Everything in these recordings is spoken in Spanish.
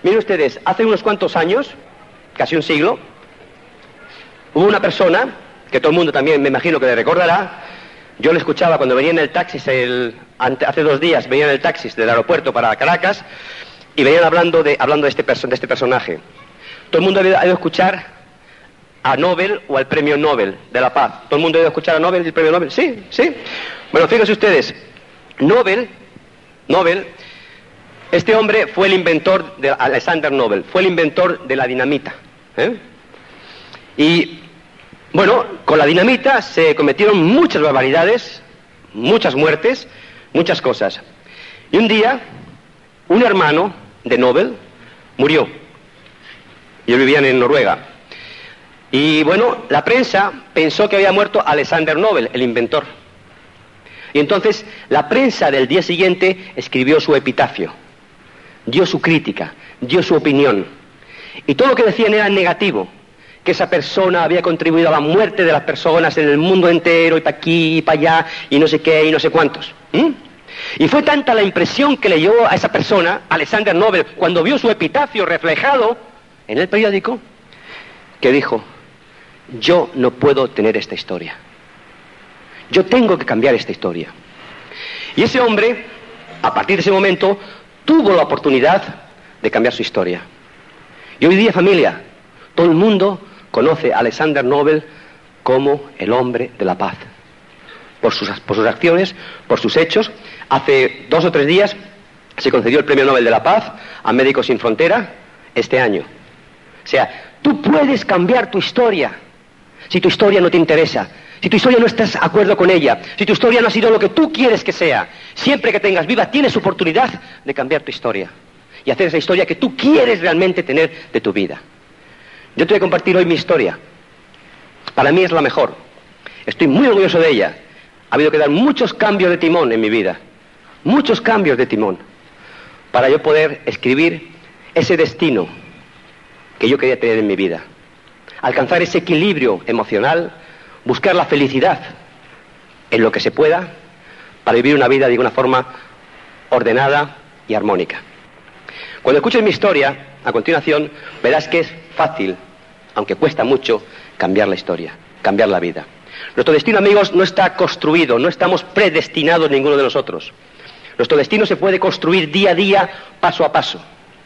Miren ustedes, hace unos cuantos años, casi un siglo, hubo una persona, que todo el mundo también me imagino que le recordará. Yo le escuchaba cuando venía en el taxi, hace 2 días venía en el taxi del aeropuerto para Caracas, y venían hablando de este personaje. Todo el mundo ha ido a escuchar a Nobel o al Premio Nobel de la Paz. ¿Todo el mundo ha ido a escuchar a Nobel y el Premio Nobel? Sí, sí. Bueno, fíjense ustedes, Nobel, este hombre fue el inventor de Alexander Nobel, fue el inventor de la dinamita. Y, bueno, con la dinamita se cometieron muchas barbaridades, muchas muertes, muchas cosas. Y un día, un hermano de Nobel murió. Ellos vivían en Noruega. Y bueno, la prensa pensó que había muerto Alexander Nobel, el inventor. Y entonces la prensa del día siguiente escribió su epitafio, dio su crítica, dio su opinión. Y todo lo que decían era negativo, que esa persona había contribuido a la muerte de las personas en el mundo entero, y para aquí, y para allá, y no sé qué, y no sé cuántos. Y fue tanta la impresión que le dio a esa persona, Alexander Nobel, cuando vio su epitafio reflejado en el periódico, que dijo: yo no puedo tener esta historia. Yo tengo que cambiar esta historia. Y ese hombre, a partir de ese momento, tuvo la oportunidad de cambiar su historia. Y hoy día, familia, todo el mundo conoce a Alexander Nobel como el hombre de la paz. Por sus acciones, por sus hechos. Hace 2 o 3 días se concedió el Premio Nobel de la Paz a Médicos Sin Frontera este año. O sea, tú puedes cambiar tu historia. Si tu historia no te interesa, si tu historia no estás de acuerdo con ella, si tu historia no ha sido lo que tú quieres que sea, siempre que tengas vida tienes oportunidad de cambiar tu historia y hacer esa historia que tú quieres realmente tener de tu vida. Yo te voy a compartir hoy mi historia. Para mí es la mejor. Estoy muy orgulloso de ella. Ha habido que dar muchos cambios de timón en mi vida, muchos cambios de timón, para yo poder escribir ese destino que yo quería tener en mi vida. Alcanzar ese equilibrio emocional, buscar la felicidad en lo que se pueda, para vivir una vida de una forma ordenada y armónica. Cuando escuches mi historia, a continuación, verás que es fácil, aunque cuesta mucho, cambiar la historia, cambiar la vida. Nuestro destino, amigos, no está construido, no estamos predestinados ninguno de nosotros. Nuestro destino se puede construir día a día, paso a paso.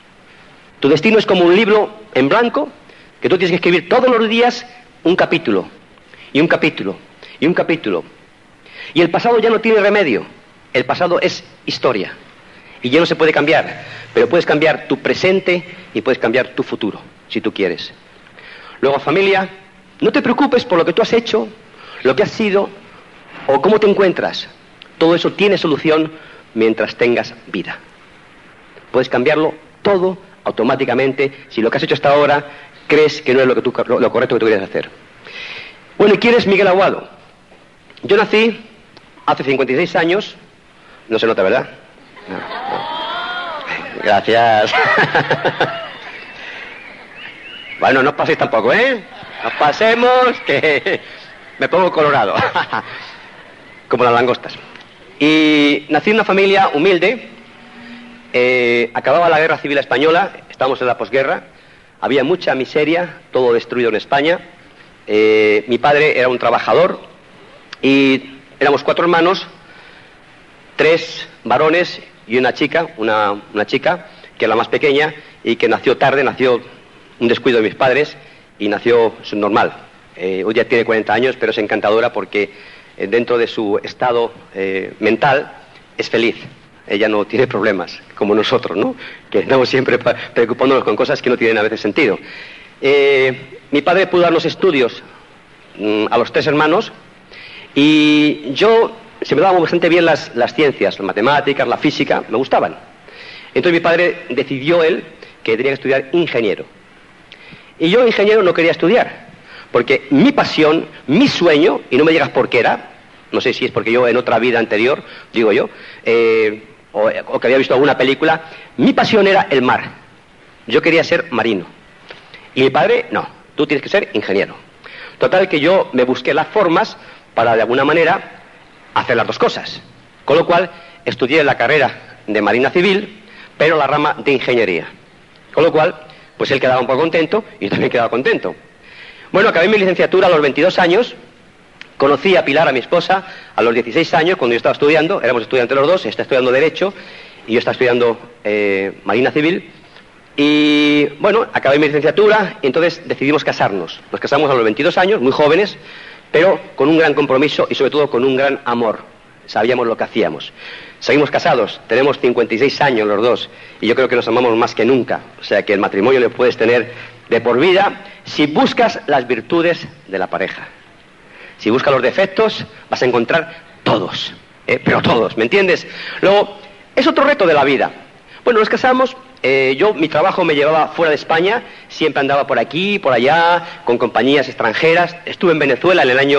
Tu destino es como un libro en blanco, que tú tienes que escribir todos los días un capítulo, y un capítulo, y un capítulo. Y el pasado ya no tiene remedio, el pasado es historia, y ya no se puede cambiar, pero puedes cambiar tu presente y puedes cambiar tu futuro, si tú quieres. Luego, familia, no te preocupes por lo que tú has hecho, lo que has sido, o cómo te encuentras. Todo eso tiene solución mientras tengas vida. Puedes cambiarlo todo automáticamente si lo que has hecho hasta ahora crees que no es lo correcto que tú quieres hacer. Bueno, ¿y quién es Miguel Aguado? Yo nací hace 56 años. No se nota, ¿verdad? No. Gracias. Bueno, no os paséis tampoco, ¿eh? No pasemos, que me pongo colorado. Como las langostas. Y nací en una familia humilde. Acababa la Guerra Civil Española, estábamos en la posguerra. Había mucha miseria, todo destruido en España. Mi padre era un trabajador y éramos 4 hermanos, 3 varones y una chica, una chica que era la más pequeña y que nació tarde, nació un descuido de mis padres y nació subnormal. Hoy ya tiene 40 años, pero es encantadora porque dentro de su estado mental es feliz. Ella no tiene problemas, como nosotros, ¿no? Que estamos siempre preocupándonos con cosas que no tienen a veces sentido. Mi padre pudo darnos estudios a los 3 hermanos y se me daban bastante bien las ciencias, las matemáticas, la física, me gustaban. Entonces mi padre decidió él que tenía que estudiar ingeniero. Y yo ingeniero no quería estudiar, porque mi pasión, mi sueño, y no me digas por qué era, no sé si es porque yo en otra vida anterior, digo yo, o que había visto alguna película, mi pasión era el mar. Yo quería ser marino. Y mi padre, no, tú tienes que ser ingeniero. Total que yo me busqué las formas para de alguna manera hacer las dos cosas. Con lo cual estudié la carrera de Marina Civil, pero la rama de ingeniería. Con lo cual, pues él quedaba un poco contento y yo también quedaba contento. Bueno, acabé mi licenciatura a los 22 años, conocí a Pilar, a mi esposa, a los 16 años, cuando yo estaba estudiando, éramos estudiantes los dos, ella está estudiando Derecho y yo estaba estudiando Marina Civil. Y bueno, acabé mi licenciatura y entonces decidimos casarnos. Nos casamos a los 22 años, muy jóvenes, pero con un gran compromiso y sobre todo con un gran amor. Sabíamos lo que hacíamos. Seguimos casados, tenemos 56 años los dos y yo creo que nos amamos más que nunca. O sea que el matrimonio lo puedes tener de por vida si buscas las virtudes de la pareja. Si buscas los defectos vas a encontrar todos, pero todos, ¿me entiendes? Luego, es otro reto de la vida. Bueno, nos casamos. Mi trabajo me llevaba fuera de España, siempre andaba por aquí, por allá, con compañías extranjeras. Estuve en Venezuela en el año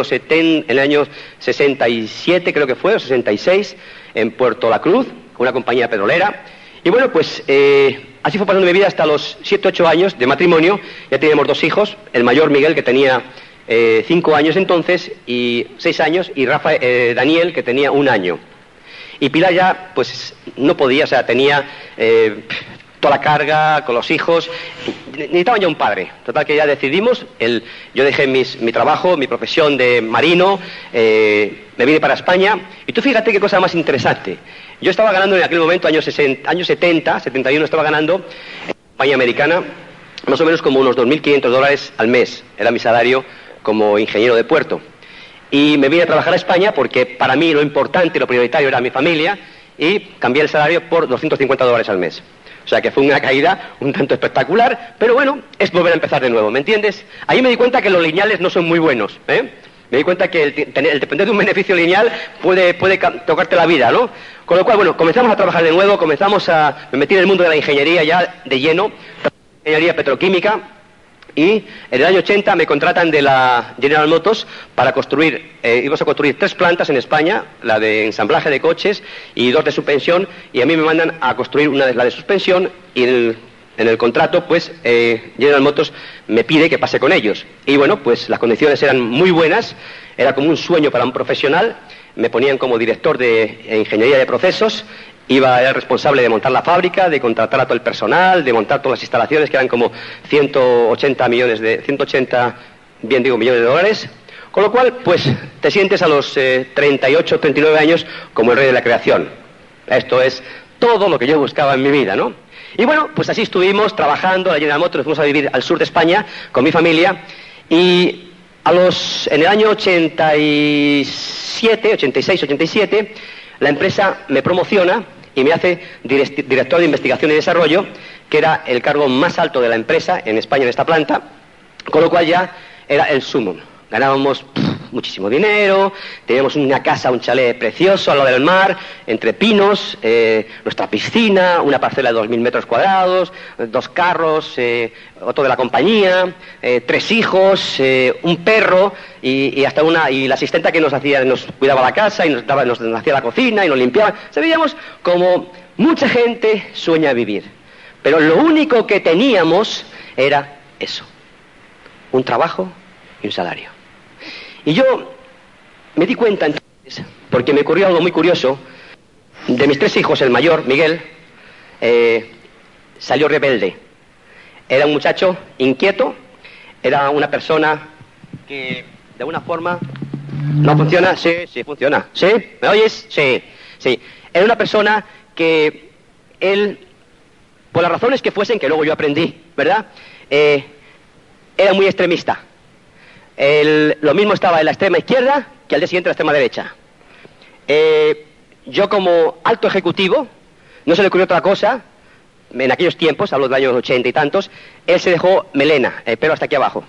67, creo que fue, o 66, en Puerto La Cruz, con una compañía petrolera. Y bueno, pues así fue pasando mi vida hasta los 7, 8 años de matrimonio. Ya teníamos 2 hijos, el mayor Miguel, que tenía 5 años entonces, y 6 años, y Daniel, que tenía 1 año. Y Pilar ya, pues, no podía, o sea, tenía toda la carga con los hijos, necesitaban ya un padre. Total que ya decidimos, yo dejé mi trabajo, mi profesión de marino, me vine para España, y tú fíjate qué cosa más interesante. Yo estaba ganando en aquel momento, años 70, 71, estaba ganando en compañía americana, más o menos como unos $2.500 al mes, era mi salario como ingeniero de puerto. Y me vine a trabajar a España porque para mí lo importante y lo prioritario era mi familia, y cambié el salario por $250 al mes. O sea que fue una caída un tanto espectacular, pero bueno, es volver a empezar de nuevo, ¿me entiendes? Ahí me di cuenta que los lineales no son muy buenos, ¿eh? Me di cuenta que el depender de un beneficio lineal puede tocarte la vida, ¿no? Con lo cual, bueno, comenzamos a trabajar de nuevo, me metí en el mundo de la ingeniería ya de lleno, ingeniería petroquímica, y en el año 80 me contratan de la General Motors para íbamos a construir 3 plantas en España, la de ensamblaje de coches y 2 de suspensión, y a mí me mandan a construir la de suspensión, y en el contrato, pues, General Motors me pide que pase con ellos. Y bueno, pues las condiciones eran muy buenas, era como un sueño para un profesional, me ponían como director de ingeniería de procesos, era responsable de montar la fábrica, de contratar a todo el personal, de montar todas las instalaciones, que eran como 180 millones de dólares. Con lo cual, pues, te sientes a los 38, 39 años como el rey de la creación. Esto es todo lo que yo buscaba en mi vida, ¿no? Y bueno, pues así estuvimos trabajando, la General Motors, nos fuimos a vivir al sur de España con mi familia, y en el año 86, 87, la empresa me promociona y me hace director de investigación y desarrollo, que era el cargo más alto de la empresa en España, en esta planta, con lo cual ya era el sumum. Ganábamos muchísimo dinero, teníamos una casa, un chalet precioso al lado del mar, entre pinos, nuestra piscina, una parcela de 2.000 metros cuadrados, 2 carros, otro de la compañía, 3 hijos, un perro y hasta y la asistenta que nos cuidaba la casa y nos hacía la cocina y nos limpiaba. Sabíamos como mucha gente sueña vivir, pero lo único que teníamos era eso, un trabajo y un salario. Y yo me di cuenta entonces, porque me ocurrió algo muy curioso, de mis 3 hijos, el mayor, Miguel, salió rebelde. Era un muchacho inquieto, era una persona que de alguna forma... ¿No funciona? Sí, funciona. ¿Sí? ¿Me oyes? Sí. Era una persona que él, por las razones que fuesen, que luego yo aprendí, ¿verdad? Era muy extremista. Lo mismo estaba en la extrema izquierda que al día siguiente en la extrema derecha. Yo como alto ejecutivo, no se le ocurrió otra cosa, en aquellos tiempos, hablo de los años 80 y tantos, él se dejó melena, el pelo hasta aquí abajo.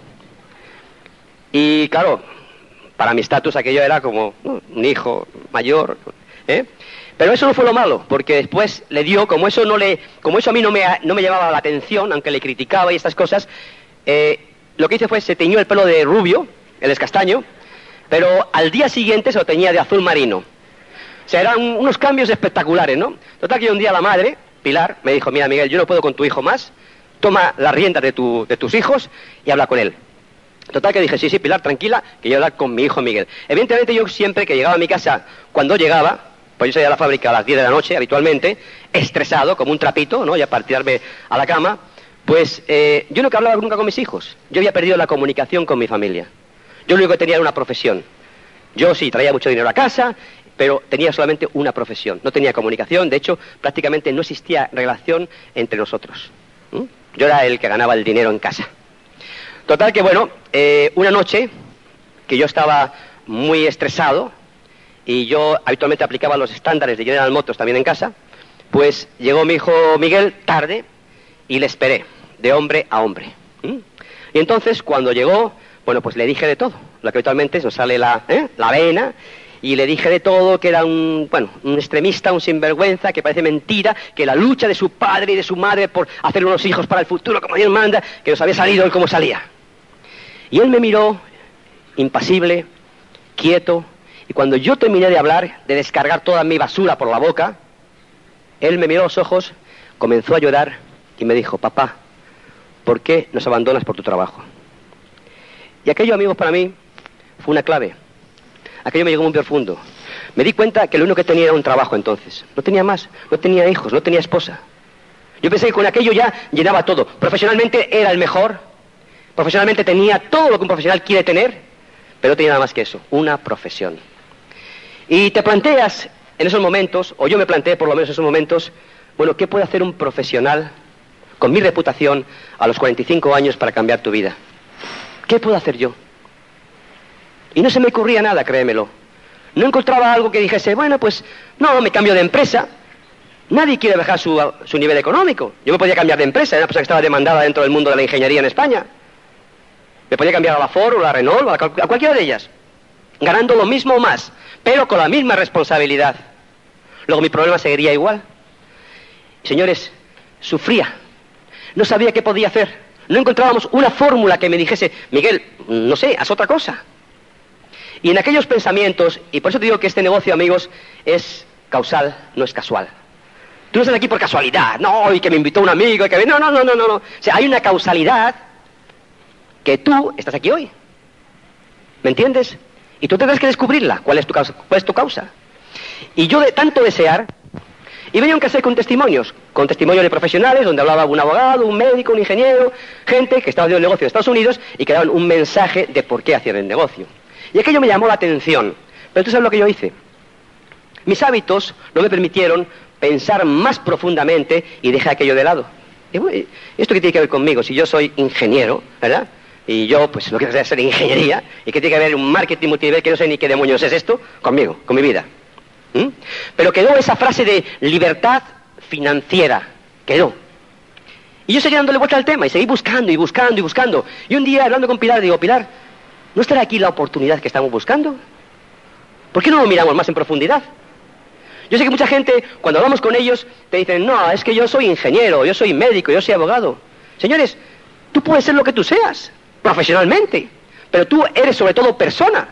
Y claro, para mi estatus aquello era como un hijo mayor, ¿eh? Pero eso no fue lo malo, porque después le dio, como eso a mí no me llamaba la atención, aunque le criticaba y estas cosas, lo que hice fue, se teñió el pelo de rubio, él es castaño, pero al día siguiente se lo teñía de azul marino. O sea, eran unos cambios espectaculares, ¿no? Total que un día la madre, Pilar, me dijo, mira Miguel, yo no puedo con tu hijo más, toma las riendas de tus hijos y habla con él. Total que dije, sí, Pilar, tranquila, que yo voy a hablar con mi hijo Miguel. Evidentemente yo siempre que llegaba a mi casa, cuando llegaba, pues yo salía a la fábrica a las 10 de la noche habitualmente, estresado, como un trapito, ¿no? Ya para tirarme a la cama, Pues yo nunca hablaba nunca con mis hijos. Yo había perdido la comunicación con mi familia. Yo lo único que tenía era una profesión. Yo sí traía mucho dinero a casa, pero tenía solamente una profesión. No tenía comunicación, de hecho, prácticamente no existía relación entre nosotros. Yo era el que ganaba el dinero en casa. Total que, bueno, una noche que yo estaba muy estresado y yo habitualmente aplicaba los estándares de General Motors también en casa, pues llegó mi hijo Miguel tarde y le esperé, de hombre a hombre. Y entonces, cuando llegó, bueno, pues le dije de todo, lo que habitualmente nos sale la vena, y le dije de todo, que era un extremista, un sinvergüenza, que parece mentira, que la lucha de su padre y de su madre por hacer unos hijos para el futuro, como Dios manda, que nos había salido él como salía. Y él me miró, impasible, quieto, y cuando yo terminé de hablar, de descargar toda mi basura por la boca, él me miró a los ojos, comenzó a llorar y me dijo: papá, ¿por qué nos abandonas por tu trabajo? Y aquello, amigos, para mí fue una clave. Aquello me llegó muy profundo. Me di cuenta que lo único que tenía era un trabajo entonces. No tenía más, no tenía hijos, no tenía esposa. Yo pensé que con aquello ya llenaba todo. Profesionalmente era el mejor. Profesionalmente tenía todo lo que un profesional quiere tener, pero no tenía nada más que eso, una profesión. Y te planteas en esos momentos, o yo me planteé por lo menos en esos momentos, bueno, ¿qué puede hacer un profesional con mi reputación a los 45 años para cambiar tu vida? ¿Qué puedo hacer yo? Y no se me ocurría nada, créemelo. No encontraba algo que dijese, bueno, pues no, me cambio de empresa. Nadie quiere bajar su nivel económico. Yo me podía cambiar de empresa, era una persona que estaba demandada dentro del mundo de la ingeniería en España. Me podía cambiar a la Ford o a la Renault o a cualquiera de ellas, ganando lo mismo o más, pero con la misma responsabilidad. Luego mi problema seguiría igual. Señores, sufría. No sabía qué podía hacer. No encontrábamos una fórmula que me dijese, Miguel, no sé, haz otra cosa. Y en aquellos pensamientos, y por eso te digo que este negocio, amigos, es causal, no es casual. Tú no estás aquí por casualidad, no, y que me invitó un amigo, y que... No. O sea, hay una causalidad que tú estás aquí hoy. ¿Me entiendes? Y tú tendrás que descubrirla. ¿Cuál es tu causa? ¿Cuál es tu causa? Y yo de tanto desear, y venía un cassette con testimonios de profesionales, donde hablaba un abogado, un médico, un ingeniero, gente que estaba haciendo el negocio en Estados Unidos y que daban un mensaje de por qué hacían el negocio. Y aquello me llamó la atención. Pero tú sabes lo que yo hice. Mis hábitos no me permitieron pensar más profundamente y dejé aquello de lado. Y bueno, ¿esto qué tiene que ver conmigo? Si yo soy ingeniero, ¿verdad? Y yo, pues, lo que quiero hacer ingeniería, y que tiene que ver un marketing multinivel que no sé ni qué demonios es esto, conmigo, con mi vida. Pero quedó esa frase de libertad financiera. Quedó. Y yo seguí dándole vuelta al tema, y seguí buscando, y buscando, y buscando. Y un día, hablando con Pilar, digo, Pilar, ¿no estará aquí la oportunidad que estamos buscando? ¿Por qué no lo miramos más en profundidad? Yo sé que mucha gente, cuando hablamos con ellos, te dicen, no, es que yo soy ingeniero, yo soy médico, yo soy abogado. Señores, tú puedes ser lo que tú seas, profesionalmente, pero tú eres sobre todo persona.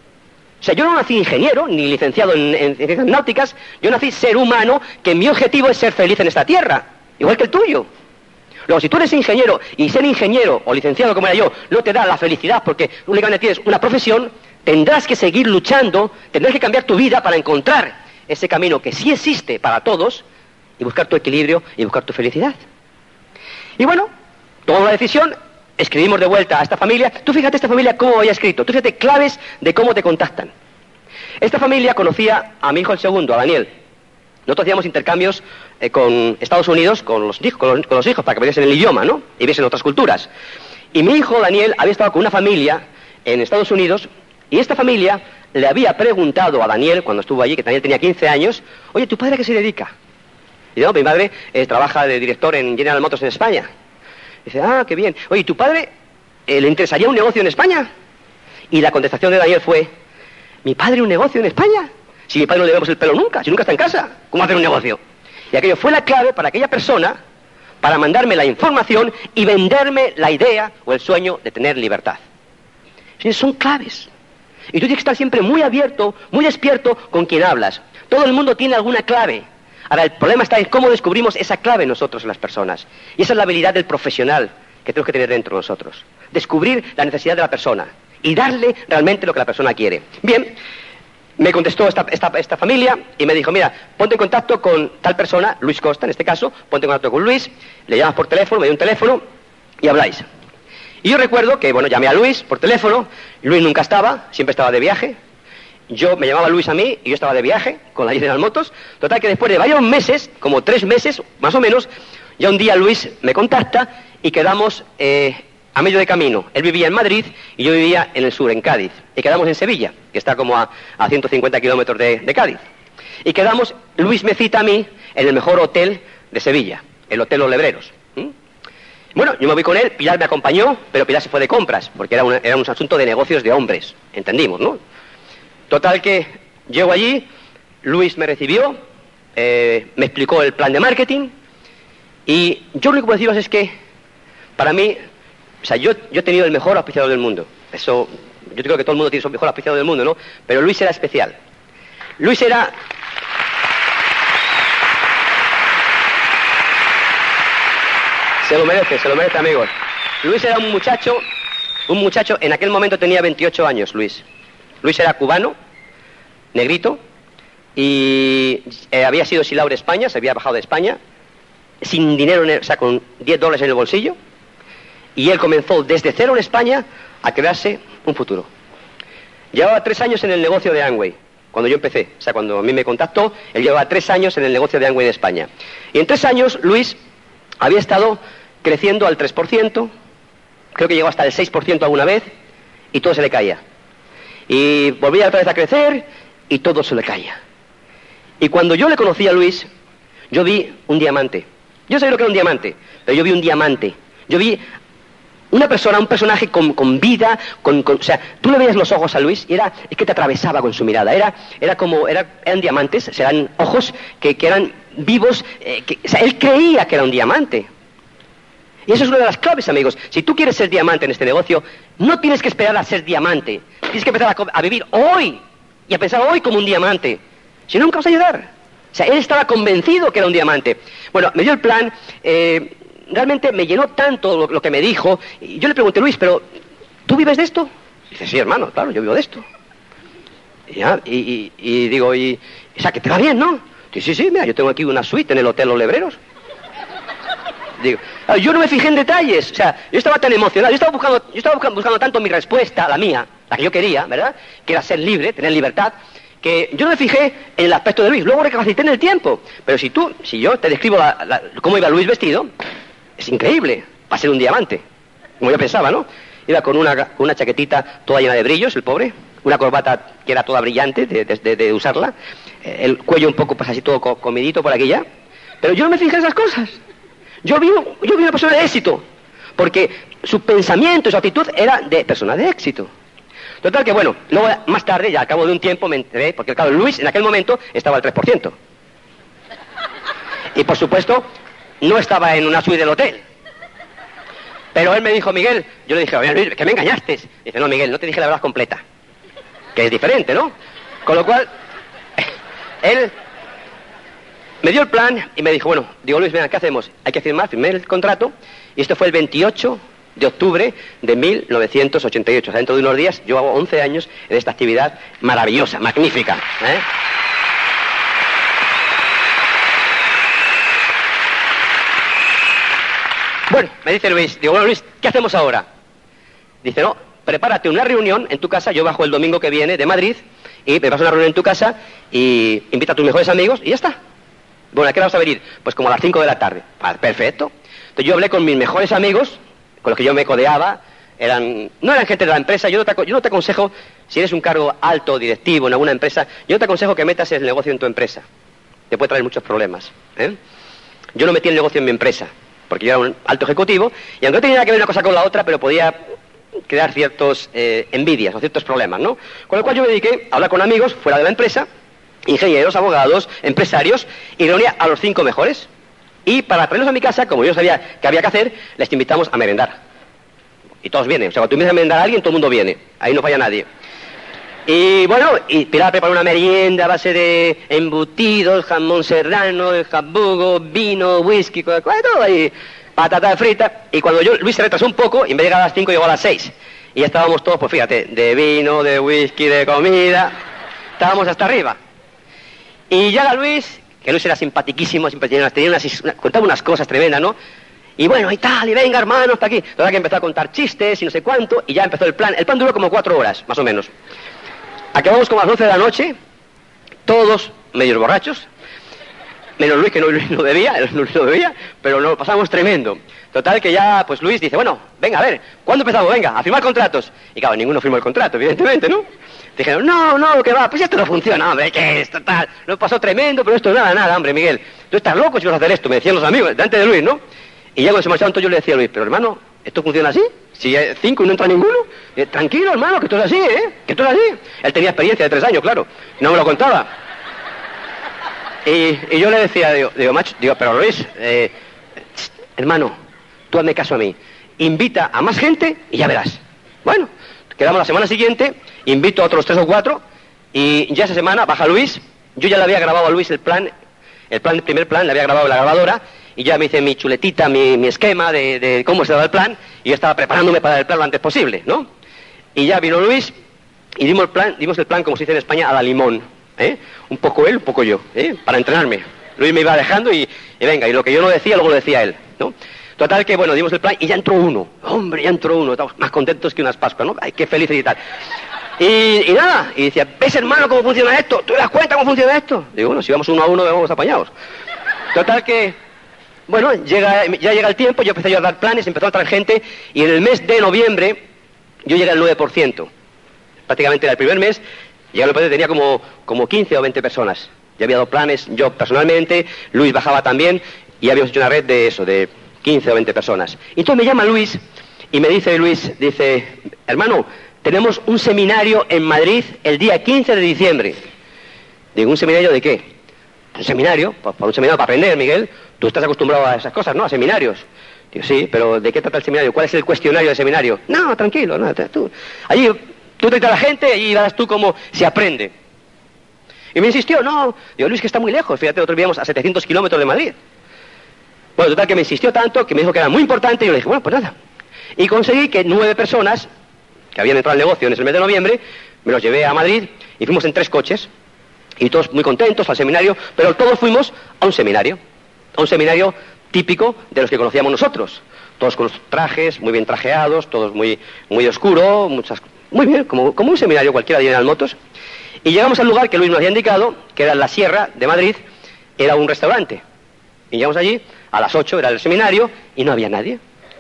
O sea, yo no nací ingeniero, ni licenciado en ciencias náuticas, yo nací ser humano, que mi objetivo es ser feliz en esta tierra, igual que el tuyo. Luego, si tú eres ingeniero, y ser ingeniero o licenciado como era yo, no te da la felicidad porque únicamente tienes una profesión, tendrás que seguir luchando, tendrás que cambiar tu vida para encontrar ese camino que sí existe para todos, y buscar tu equilibrio y buscar tu felicidad. Y bueno, tomamos la decisión, escribimos de vuelta a esta familia. Tú fíjate esta familia cómo había escrito, tú fíjate claves de cómo te contactan. Esta familia conocía a mi hijo el segundo, a Daniel. Nosotros hacíamos intercambios con Estados Unidos, con los hijos, para que viesen el idioma, ¿no? Y viesen otras culturas. Y mi hijo Daniel había estado con una familia en Estados Unidos, y esta familia le había preguntado a Daniel, cuando estuvo allí, que Daniel tenía 15 años, oye, ¿tu padre a qué se dedica? Y dice, no, mi madre trabaja de director en General Motors en España. Y dice, ah, qué bien. Oye, ¿tu padre le interesaría un negocio en España? Y la contestación de Daniel fue, ¿mi padre un negocio en España? Si mi padre no le vemos el pelo nunca, si nunca está en casa, ¿cómo hacer un negocio? Y aquello fue la clave para aquella persona, para mandarme la información y venderme la idea o el sueño de tener libertad. Son claves. Y tú tienes que estar siempre muy abierto, muy despierto con quien hablas. Todo el mundo tiene alguna clave. Ahora, el problema está en cómo descubrimos esa clave nosotros en las personas. Y esa es la habilidad del profesional que tenemos que tener dentro de nosotros. Descubrir la necesidad de la persona y darle realmente lo que la persona quiere. Bien, me contestó esta familia y me dijo, mira, ponte en contacto con tal persona, Luis Costa en este caso, ponte en contacto con Luis, le llamas por teléfono, me dio un teléfono y habláis. Y yo recuerdo que, bueno, llamé a Luis por teléfono, Luis nunca estaba, siempre estaba de viaje, me llamaba Luis a mí y yo estaba de viaje con la General Motors. Total que después de varios meses, como 3 meses más o menos, ya un día Luis me contacta y quedamos a medio de camino. Él vivía en Madrid y yo vivía en el sur, en Cádiz. Y quedamos en Sevilla, que está como a 150 kilómetros de Cádiz. Y quedamos, Luis me cita a mí en el mejor hotel de Sevilla, el Hotel Los Lebreros. Bueno, yo me voy con él, Pilar me acompañó, pero Pilar se fue de compras, porque era un asunto de negocios de hombres, entendimos, ¿no? Total que llego allí, Luis me recibió, me explicó el plan de marketing, y yo lo único que puedo deciros es que, para mí, o sea, yo he tenido el mejor auspiciador del mundo. Eso, yo creo que todo el mundo tiene su mejor auspiciador del mundo, ¿no? Pero Luis era especial. Luis era... Se lo merece, amigos. Luis era un muchacho, en aquel momento tenía 28 años, Luis. Luis era cubano, negrito, y había sido exiliado de España, se había bajado de España, sin dinero, o sea, con $10 en el bolsillo, y él comenzó desde cero en España a crearse un futuro. Llevaba 3 años en el negocio de Amway, cuando yo empecé, o sea, cuando a mí me contactó, él llevaba 3 años en el negocio de Amway de España. Y en 3 años, Luis había estado creciendo al 3%, creo que llegó hasta el 6% alguna vez, y todo se le caía. Y volvía otra vez a crecer y todo se le caía. Y cuando yo le conocí a Luis, yo vi un diamante. Yo sabía lo que era un diamante, pero yo vi un diamante. Yo vi una persona, un personaje con vida, o sea, tú le veías los ojos a Luis y es que te atravesaba con su mirada. Eran diamantes, o sea, eran ojos que eran vivos, o sea, él creía que era un diamante. Y eso es una de las claves, amigos. Si tú quieres ser diamante en este negocio, no tienes que esperar a ser diamante. Tienes que empezar a vivir hoy y a pensar hoy como un diamante. Si no, nunca vas a llegar. O sea, él estaba convencido que era un diamante. Bueno, me dio el plan, realmente me llenó tanto lo que me dijo. Y yo le pregunté, Luis, ¿pero tú vives de esto? Y dice, sí, hermano, claro, yo vivo de esto. Y digo, o sea, que te va bien, ¿no? Dice, sí, mira, yo tengo aquí una suite en el Hotel Los Lebreros. Digo, yo no me fijé en detalles, o sea, yo estaba tan emocionado, yo estaba buscando tanto mi respuesta, la mía, la que yo quería, ¿verdad? Que era ser libre, tener libertad, que yo no me fijé en el aspecto de Luis, luego recapacité en el tiempo. Pero si yo te describo cómo iba Luis vestido, es increíble, para ser un diamante, como yo pensaba, ¿no? Iba con una chaquetita toda llena de brillos, el pobre, una corbata que era toda brillante de usarla, el cuello un poco, pues así todo comidito por aquí ya, pero yo no me fijé en esas cosas. Yo vi una persona de éxito, porque su pensamiento, su actitud era de persona de éxito. Total que bueno, luego más tarde, ya al cabo de un tiempo me enteré, porque claro, Luis en aquel momento estaba al 3%. Y por supuesto, no estaba en una suite del hotel. Pero él me dijo, Miguel, yo le dije, oye Luis, que me engañaste. Dice, no, Miguel, no te dije la verdad completa. Que es diferente, ¿no? Con lo cual, él me dio el plan y me dijo, bueno, digo, Luis, mira, ¿qué hacemos? Hay que firmar, firmé el contrato, y esto fue el 28 de octubre de 1988. O sea, dentro de unos días, yo hago 11 años en esta actividad maravillosa, magnífica, ¿eh? Bueno, me dice Luis, digo, bueno, Luis, ¿qué hacemos ahora? Dice, no, prepárate una reunión en tu casa, yo bajo el domingo que viene de Madrid, y me vas a una reunión en tu casa, y invita a tus mejores amigos, y ya está. Bueno, ¿a qué hora vas a venir? Pues como a las 5 de la tarde. Ah, perfecto. Entonces yo hablé con mis mejores amigos, con los que yo me codeaba, no eran gente de la empresa, yo no te aconsejo, si eres un cargo alto, directivo en alguna empresa, yo no te aconsejo que metas el negocio en tu empresa. Te puede traer muchos problemas, ¿eh? Yo no metí el negocio en mi empresa, porque yo era un alto ejecutivo, y aunque no tenía nada que ver una cosa con la otra, pero podía crear ciertos envidias o ciertos problemas, ¿no? Con lo cual yo me dediqué a hablar con amigos fuera de la empresa, ingenieros, abogados, empresarios, y reunía a los 5 mejores. Y para traerlos a mi casa, como yo sabía que había que hacer, les invitamos a merendar. Y todos vienen. O sea, cuando tú invitas a merendar a alguien, todo el mundo viene. Ahí no falla nadie. Y bueno, y Pilar preparó una merienda a base de embutidos, jamón serrano, jabugo, vino, whisky, todo ahí, patata frita. Y cuando Luis se retrasó un poco, y en vez de llegar a las 5, llegó a las 6. Y ya estábamos todos, pues fíjate, de vino, de whisky, de comida. estábamos hasta arriba. Y llega Luis, que Luis era simpatiquísimo, siempre contaba unas cosas tremendas, ¿no? Y bueno, y tal, y venga, hermanos, hasta aquí. Total que empezó a contar chistes y no sé cuánto, y ya empezó el plan. El plan duró como 4 horas, más o menos. Acabamos como a las 11 de la noche, todos medios borrachos, menos Luis, que Luis no bebía, pero nos lo pasamos tremendo. Total que ya, pues Luis dice, bueno, venga, a ver, ¿cuándo empezamos? Venga, a firmar contratos. Y claro, ninguno firmó el contrato, evidentemente, ¿no? Dijeron, no, que va, pues esto no funciona, hombre, ¿qué es esto tal? Nos pasó tremendo, pero esto nada, hombre, Miguel. Tú estás loco si vas a hacer esto, me decían los amigos, delante de Luis, ¿no? Y ya cuando se marcharon todos yo le decía a Luis, pero hermano, ¿esto funciona así? Si hay 5 y no entra ninguno, tranquilo, hermano, que esto es así, que esto es así. Él tenía experiencia de 3 años, claro, no me lo contaba. Y yo le decía, digo, macho, pero Luis, hermano, tú hazme caso a mí, invita a más gente y ya verás. Bueno, quedamos la semana siguiente, invito a otros 3 o 4, y ya esa semana baja Luis, yo ya le había grabado a Luis el primer plan, le había grabado en la grabadora, y ya me hice mi chuletita, mi esquema de cómo se daba el plan, y yo estaba preparándome para el plan lo antes posible, ¿no? Y ya vino Luis, y dimos el plan, como se dice en España, a la limón, un poco él, un poco yo, para entrenarme. Luis me iba dejando y venga, y lo que yo no decía, luego lo decía él, ¿no? Total que, bueno, dimos el plan y ya entró uno, hombre, estamos más contentos que unas Pascuas, ¿no? Ay, qué felices y tal. Y nada, y decía, ¿ves, hermano, cómo funciona esto? ¿Tú te das cuenta cómo funciona esto? Digo, bueno, si vamos 1 a 1, vamos apañados. Total que, bueno, ya llega el tiempo, yo empecé a dar planes, empezó a entrar gente, y en el mes de noviembre yo llegué al 9%. Prácticamente era el primer mes, llegué al 9%, tenía como 15 o 20 personas. Ya había dado planes yo personalmente, Luis bajaba también, y habíamos hecho una red de eso, de 15 o 20 personas. Y entonces me llama Luis, y me dice Luis, hermano, tenemos un seminario en Madrid el día 15 de diciembre. Digo, ¿un seminario de qué? Un seminario, un seminario para aprender, Miguel. Tú estás acostumbrado a esas cosas, ¿no? A seminarios. Digo, sí, pero ¿de qué trata el seminario? ¿Cuál es el cuestionario del seminario? No, tranquilo, no, tú. Allí, tú te traes a la gente y verás tú cómo se aprende. Y me insistió, no. Digo, Luis, que está muy lejos. Fíjate, nosotros vivíamos a 700 kilómetros de Madrid. Bueno, total que me insistió tanto que me dijo que era muy importante y yo le dije, bueno, pues nada. Y conseguí que 9 personas que habían entrado al negocio en ese mes de noviembre, me los llevé a Madrid y fuimos en 3 coches. Y todos muy contentos al seminario, pero todos fuimos a un seminario típico de los que conocíamos nosotros. Todos con los trajes, muy bien trajeados, todos muy oscuro, muy bien, como un seminario cualquiera de General Motors. Y llegamos al lugar que Luis nos había indicado, que era en la Sierra de Madrid, era un restaurante. Y llegamos allí, a las 8 era el seminario, y no había nadie.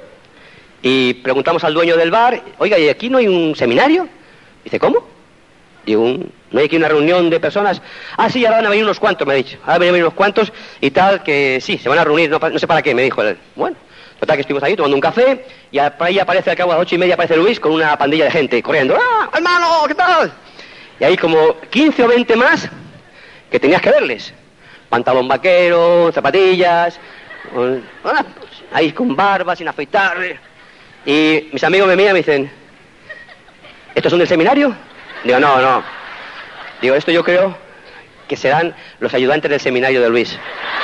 Y preguntamos al dueño del bar, oiga, ¿y aquí no hay un seminario? Dice, ¿cómo? Digo, ¿no hay aquí una reunión de personas? Ah, sí, ahora van a venir unos cuantos, me ha dicho. Ahora van a venir unos cuantos y tal, que sí, se van a reunir, no sé para qué, me dijo él. Bueno, total que estuvimos ahí tomando un café y ahí aparece al cabo a las 8:30, aparece Luis con una pandilla de gente corriendo. ¡Ah, hermano, qué tal! Y ahí como 15 o 20 más que tenías que verles. Pantalón vaquero, zapatillas, ahí con barba, sin afeitar. Y mis amigos me miran y me dicen, ¿estos son del seminario? Digo, no. Digo, esto yo creo que serán los ayudantes del seminario de Luis.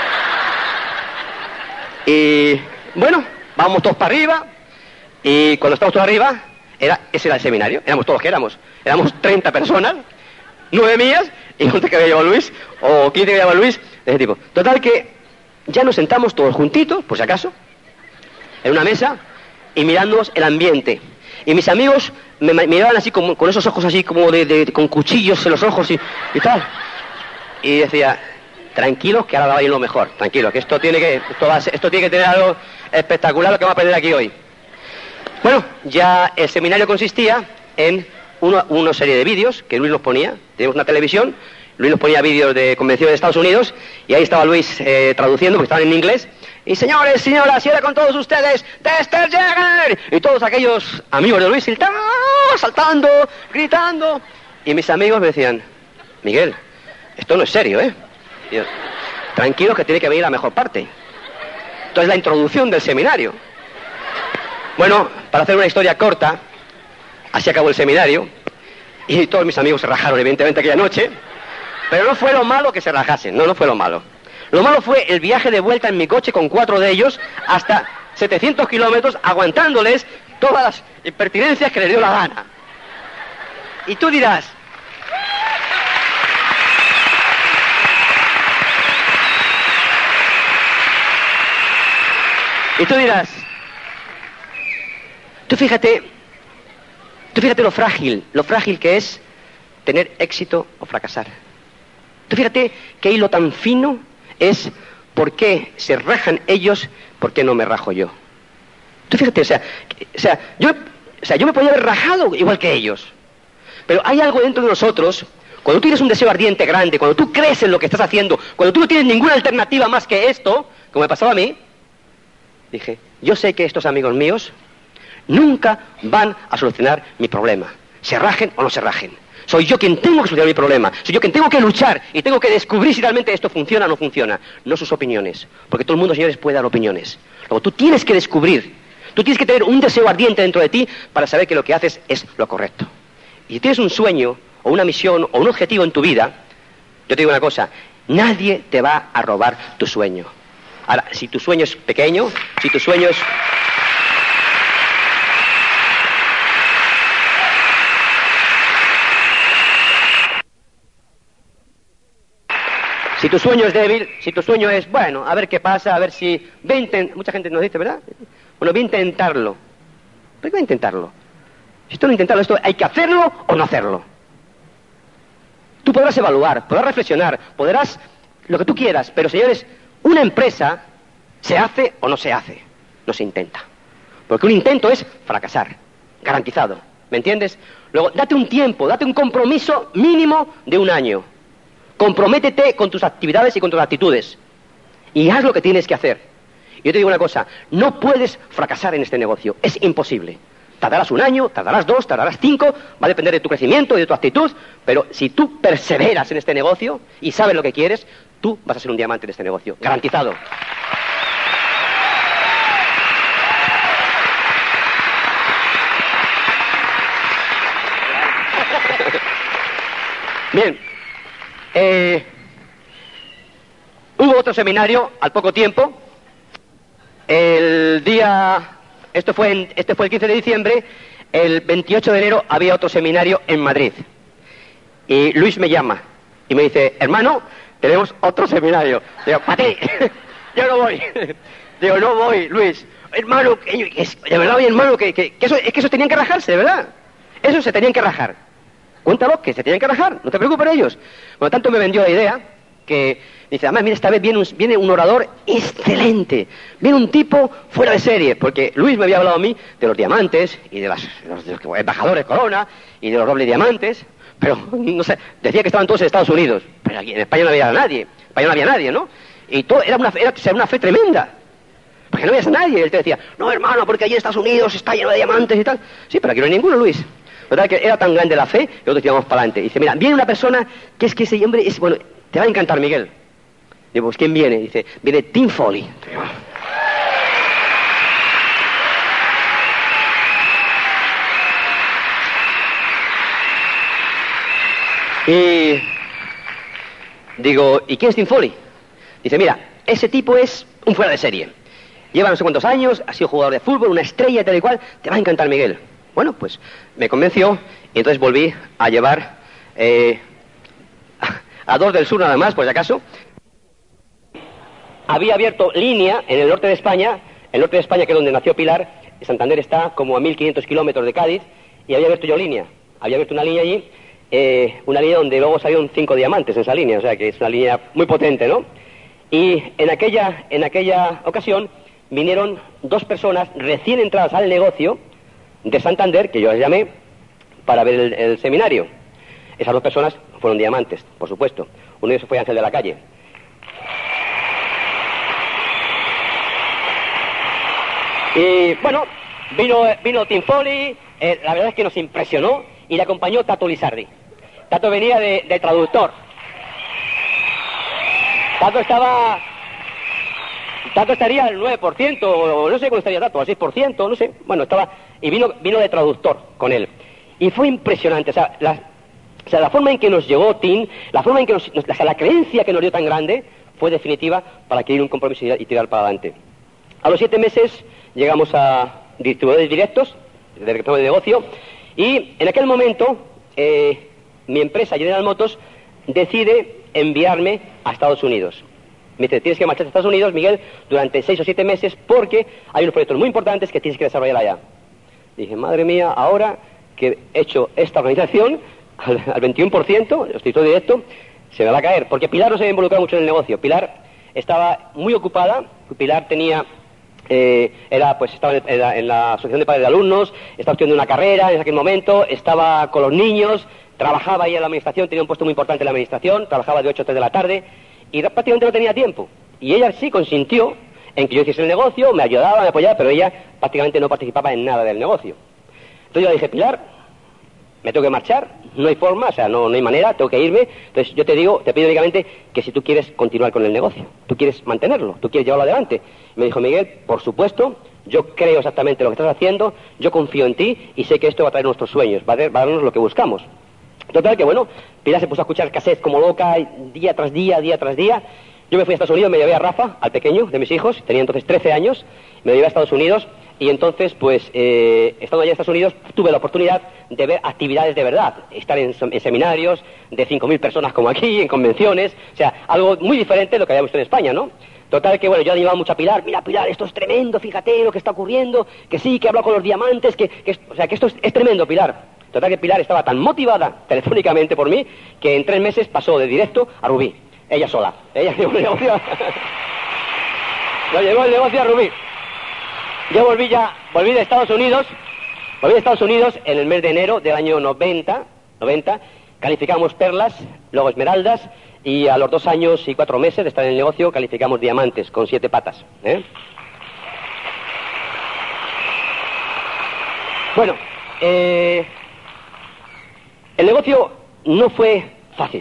Y bueno, vamos todos para arriba. Y cuando estamos todos arriba, ese era el seminario. Éramos todos los que éramos. Éramos 30 personas, 9 mías, y 11 que había llevado Luis, o 15 que había llevado Luis, de ese tipo. Total que ya nos sentamos todos juntitos, por si acaso, en una mesa, y mirándonos el ambiente. Y mis amigos me miraban así como, con esos ojos así como con cuchillos en los ojos y tal. Y decía, tranquilos que ahora va a ir lo mejor, tranquilos, que esto tiene que tener algo espectacular lo que vamos a aprender aquí hoy. Bueno, ya el seminario consistía en una serie de vídeos que Luis nos ponía. Teníamos una televisión, Luis nos ponía vídeos de convenciones de Estados Unidos y ahí estaba Luis traduciendo, porque estaban en inglés. Y señores, señoras, y ahora con todos ustedes, Dexter Yeager. Y todos aquellos amigos de Luis saltando, gritando. Y mis amigos me decían, Miguel, esto no es serio, ¿eh? Y yo, tranquilos que tiene que venir la mejor parte. Entonces la introducción del seminario. Bueno, para hacer una historia corta, así acabó el seminario. Y todos mis amigos se rajaron, evidentemente, aquella noche. Pero no fue lo malo que se rajasen, no fue lo malo. Lo malo fue el viaje de vuelta en mi coche con 4 de ellos hasta 700 kilómetros, aguantándoles todas las impertinencias que les dio la gana. Y tú dirás, Y tú dirás, tú fíjate lo frágil que es tener éxito o fracasar. Tú fíjate qué hilo tan fino es por qué se rajan ellos, por qué no me rajo yo. Tú fíjate, yo me podía haber rajado igual que ellos. Pero hay algo dentro de nosotros, cuando tú tienes un deseo ardiente grande, cuando tú crees en lo que estás haciendo, cuando tú no tienes ninguna alternativa más que esto, como me pasaba a mí, dije, yo sé que estos amigos míos nunca van a solucionar mi problema, se rajen o no se rajen. Soy yo quien tengo que solucionar mi problema, soy yo quien tengo que luchar y tengo que descubrir si realmente esto funciona o no funciona, no sus opiniones, porque todo el mundo, señores, puede dar opiniones. Luego tú tienes que descubrir, tú tienes que tener un deseo ardiente dentro de ti para saber que lo que haces es lo correcto. Y si tienes un sueño o una misión o un objetivo en tu vida, yo te digo una cosa, nadie te va a robar tu sueño. Ahora, si tu sueño es pequeño, si tu sueño es... Si tu sueño es débil, si tu sueño es, bueno, a ver qué pasa, a ver si... Mucha gente nos dice, ¿verdad? Bueno, voy a intentarlo. ¿Por qué voy a intentarlo? Si tú no intentarlo, esto hay que hacerlo o no hacerlo. Tú podrás evaluar, podrás reflexionar, podrás lo que tú quieras, pero señores, una empresa se hace o no se hace, no se intenta. Porque un intento es fracasar, garantizado, ¿me entiendes? Luego, date un tiempo, date un compromiso mínimo de 1 año. Comprométete con tus actividades y con tus actitudes. Y haz lo que tienes que hacer. Y yo te digo una cosa, no puedes fracasar en este negocio, es imposible. Tardarás 1 año, tardarás 2, tardarás 5, va a depender de tu crecimiento y de tu actitud, pero si tú perseveras en este negocio y sabes lo que quieres, tú vas a ser un diamante en este negocio, garantizado. Bien. Hubo otro seminario al poco tiempo. Este fue el 15 de diciembre. El 28 de enero había otro seminario en Madrid. Y Luis me llama y me dice, hermano, tenemos otro seminario. Digo, para ti, yo no voy. Digo, no voy, Luis. Hermano, de verdad, hermano, que eso tenían que rajarse, de verdad. Eso se tenían que rajar. Cuéntalo, que se tenían que rajar, no te preocupes por ellos. Por lo tanto, me vendió la idea que dice, además, mira, esta vez viene un orador excelente, viene un tipo fuera de serie, porque Luis me había hablado a mí de los diamantes y de los embajadores Corona y de los dobles diamantes, pero no sé, decía que estaban todos en Estados Unidos, pero aquí en España no había nadie, en España no había nadie, ¿no? Y todo era una fe tremenda, porque no veías a nadie. Él te decía, no, hermano, porque allí en Estados Unidos está lleno de diamantes y tal. Sí, pero aquí no hay ninguno, Luis. ¿Verdad? Que era tan grande la fe que nosotros íbamos para adelante. Y dice, mira, viene una persona que es que ese hombre es, bueno, te va a encantar, Miguel. Digo, pues ¿quién viene? Dice, viene Tim Foley. Y digo, ¿y quién es Tim Foley? Dice, mira, ese tipo es un fuera de serie. Lleva no sé cuántos años, ha sido jugador de fútbol, una estrella tal y cual, te va a encantar, Miguel. Bueno, pues me convenció y entonces volví a llevar a 2 del sur nada más, por si acaso. Había abierto línea en el norte de España, que es donde nació Pilar. Santander está como a 1.500 kilómetros de Cádiz, y había abierto yo línea. Había abierto una línea allí, una línea donde luego salieron 5 diamantes en esa línea, o sea que es una línea muy potente, ¿no? Y en aquella ocasión vinieron 2 personas recién entradas al negocio de Santander, que yo les llamé para ver el seminario. Esas 2 personas fueron diamantes, por supuesto. Uno de ellos fue Ángel de la Calle. Y bueno, vino Tim Foley, la verdad es que nos impresionó, y le acompañó Tato Lizardi. Tato venía de traductor. Tato estaría al 9%, o no sé cómo estaría Tato, al 6%, no sé. Bueno, estaba, y vino de traductor con él. Y fue impresionante, o sea, la forma en que nos llegó Tim, la forma en que la creencia que nos dio tan grande, fue definitiva para adquirir un compromiso y tirar para adelante. A los 7 meses llegamos a distribuidores directos, del negocio, y en aquel momento mi empresa General Motors decide enviarme a Estados Unidos. Me dice, tienes que marchar a Estados Unidos, Miguel, durante 6 o 7 meses porque hay unos proyectos muy importantes que tienes que desarrollar allá. Dije, madre mía, ahora que he hecho esta organización, al 21%, estoy todo directo, se me va a caer. Porque Pilar no se había involucrado mucho en el negocio. Pilar estaba muy ocupada, Pilar tenía... estaba en la asociación de padres de alumnos, estaba estudiando una carrera en aquel momento, estaba con los niños, trabajaba ahí en la administración, tenía un puesto muy importante en la administración, trabajaba de 8 a 3 de la tarde y prácticamente no tenía tiempo. Y ella sí consintió en que yo hiciese el negocio, me ayudaba, me apoyaba, pero ella prácticamente no participaba en nada del negocio. Entonces yo le dije, Pilar, me tengo que marchar, no hay forma, o sea, no hay manera, tengo que irme. Entonces yo te pido únicamente que si tú quieres continuar con el negocio, tú quieres mantenerlo, tú quieres llevarlo adelante. Y me dijo, Miguel, por supuesto, yo creo exactamente lo que estás haciendo, yo confío en ti y sé que esto va a traer nuestros sueños, va a darnos lo que buscamos. Total que bueno, Pilar se puso a escuchar cassettes como loca, día tras día, día tras día. Yo me fui a Estados Unidos, me llevé a Rafa, al pequeño de mis hijos, tenía entonces 13 años, me llevé a Estados Unidos y entonces, pues, estando allá en Estados Unidos, tuve la oportunidad de ver actividades de verdad, estar en seminarios de 5.000 personas como aquí, en convenciones, o sea, algo muy diferente de lo que habíamos visto en España, ¿no? Total que, bueno, yo animaba mucho a Pilar, mira Pilar, esto es tremendo, fíjate lo que está ocurriendo, que sí, que he hablado con los diamantes, o sea, que esto es tremendo, Pilar. Total que Pilar estaba tan motivada telefónicamente por mí que en 3 meses pasó de directo a Rubí. Ella sola. Ella llevó el negocio. Lo llevó el negocio a Rubí. Yo volví de Estados Unidos. Volví de Estados Unidos en el mes de enero del año 90. Calificamos perlas, luego esmeraldas y a los 2 años y 4 meses de estar en el negocio calificamos diamantes con 7 patas. Bueno, el negocio no fue fácil.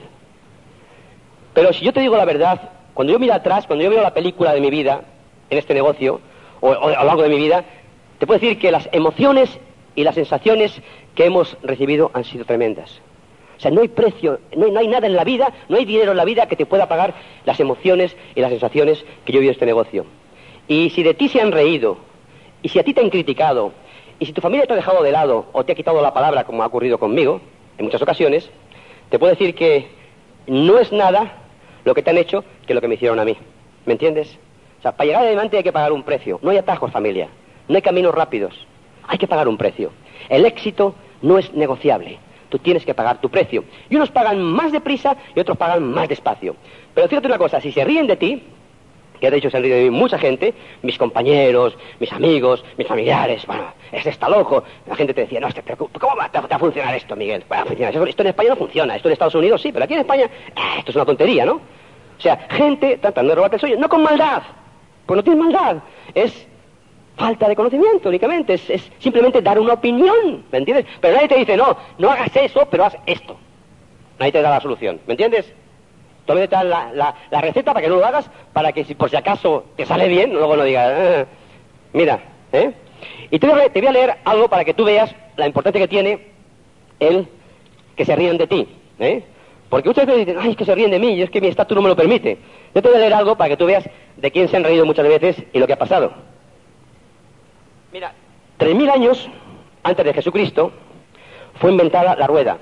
Pero si yo te digo la verdad, cuando yo miro atrás, cuando yo veo la película de mi vida en este negocio, o a lo largo de mi vida, te puedo decir que las emociones y las sensaciones que hemos recibido han sido tremendas. O sea, no hay precio, no hay nada en la vida, no hay dinero en la vida que te pueda pagar las emociones y las sensaciones que yo he vivido en este negocio. Y si de ti se han reído, y si a ti te han criticado, y si tu familia te ha dejado de lado o te ha quitado la palabra, como ha ocurrido conmigo en muchas ocasiones, te puedo decir que no es nada lo que te han hecho que lo que me hicieron a mí. ¿Me entiendes? O sea, para llegar adelante hay que pagar un precio. No hay atajos, familia. No hay caminos rápidos. Hay que pagar un precio. El éxito no es negociable. Tú tienes que pagar tu precio. Y unos pagan más deprisa y otros pagan más despacio. Pero fíjate una cosa, si se ríen de ti, que de hecho se han reído de mí mucha gente, mis compañeros, mis amigos, mis familiares, bueno, está loco. La gente te decía, no, pero ¿cómo va a funcionar esto, Miguel? Va a funcionar. Esto en España no funciona, esto en Estados Unidos sí, pero aquí en España, esto es una tontería, ¿no? O sea, gente tratando de robarte el sueño, no con maldad, pues no tienes maldad, es falta de conocimiento únicamente, es simplemente dar una opinión, ¿me entiendes? Pero nadie te dice, no hagas eso, pero haz esto. Nadie te da la solución, ¿me entiendes? Todavía te dan la receta para que no lo hagas, para que si por si acaso te sale bien, luego no digas, mira, Y te voy a leer algo para que tú veas la importancia que tiene el que se rían de ti, Porque ustedes me dicen, ay, es que se ríen de mí, y es que mi estatus no me lo permite. Yo te voy a leer algo para que tú veas de quién se han reído muchas veces y lo que ha pasado. Mira, 3.000 años antes de Jesucristo fue inventada la rueda.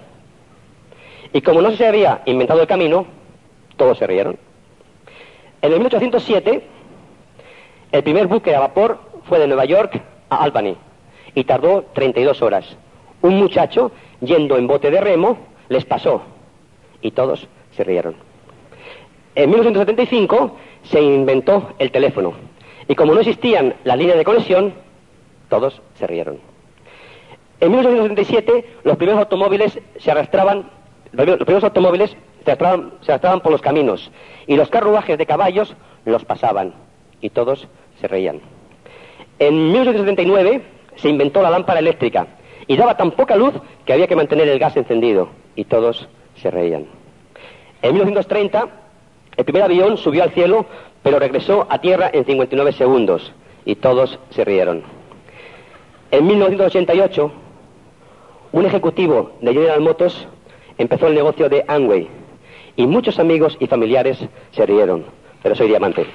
Y como no se había inventado el camino, todos se rieron. En el 1807, el primer buque a vapor fue de Nueva York a Albany y tardó 32 horas. Un muchacho, yendo en bote de remo, les pasó y todos se rieron. En 1975 se inventó el teléfono y como no existían las líneas de conexión, todos se rieron. En 1977 los primeros automóviles se arrastraban por los caminos y los carruajes de caballos los pasaban y todos se reían. En 1979 se inventó la lámpara eléctrica y daba tan poca luz que había que mantener el gas encendido y todos se reían. En 1930 el primer avión subió al cielo pero regresó a tierra en 59 segundos y todos se rieron. En 1988 un ejecutivo de General Motors empezó el negocio de Amway y muchos amigos y familiares se rieron, pero soy diamante.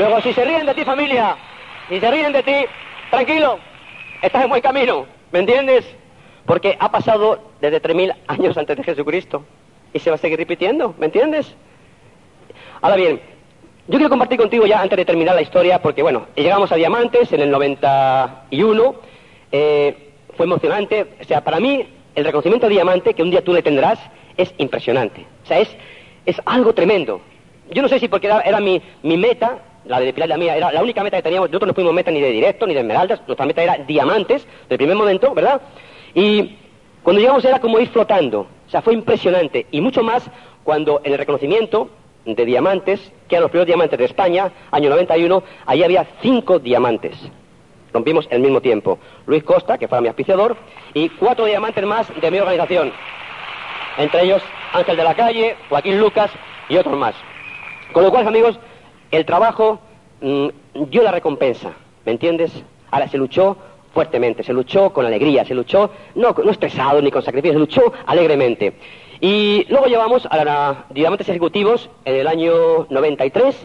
Luego, si se ríen de ti, familia, si se ríen de ti, tranquilo, estás en buen camino, ¿me entiendes? Porque ha pasado desde 3000 años antes de Jesucristo y se va a seguir repitiendo, ¿me entiendes? Ahora bien, yo quiero compartir contigo ya antes de terminar la historia, porque bueno, llegamos a Diamantes en el 91, fue emocionante, o sea, para mí el reconocimiento de Diamante, que un día tú le tendrás, es impresionante, o sea, es algo tremendo. Yo no sé si porque era mi meta, la de Pilar y la mía, era la única meta que teníamos. Nosotros no fuimos meta ni de directo, ni de esmeraldas, nuestra meta era Diamantes, del primer momento, ¿verdad? Y cuando llegamos era como ir flotando, o sea, fue impresionante, y mucho más cuando en el reconocimiento de Diamantes, que eran los primeros Diamantes de España, año 91, allí había 5 diamantes. Rompimos al mismo tiempo. Luis Costa, que fuera mi auspiciador, y 4 diamantes más de mi organización. Entre ellos Ángel de la Calle, Joaquín Lucas y otros más. Con lo cual, amigos, el trabajo dio la recompensa, ¿me entiendes? Ahora, se luchó fuertemente, se luchó con alegría, se luchó no estresado ni con sacrificio, se luchó alegremente. Y luego llevamos a los Diamantes Ejecutivos en el año 93.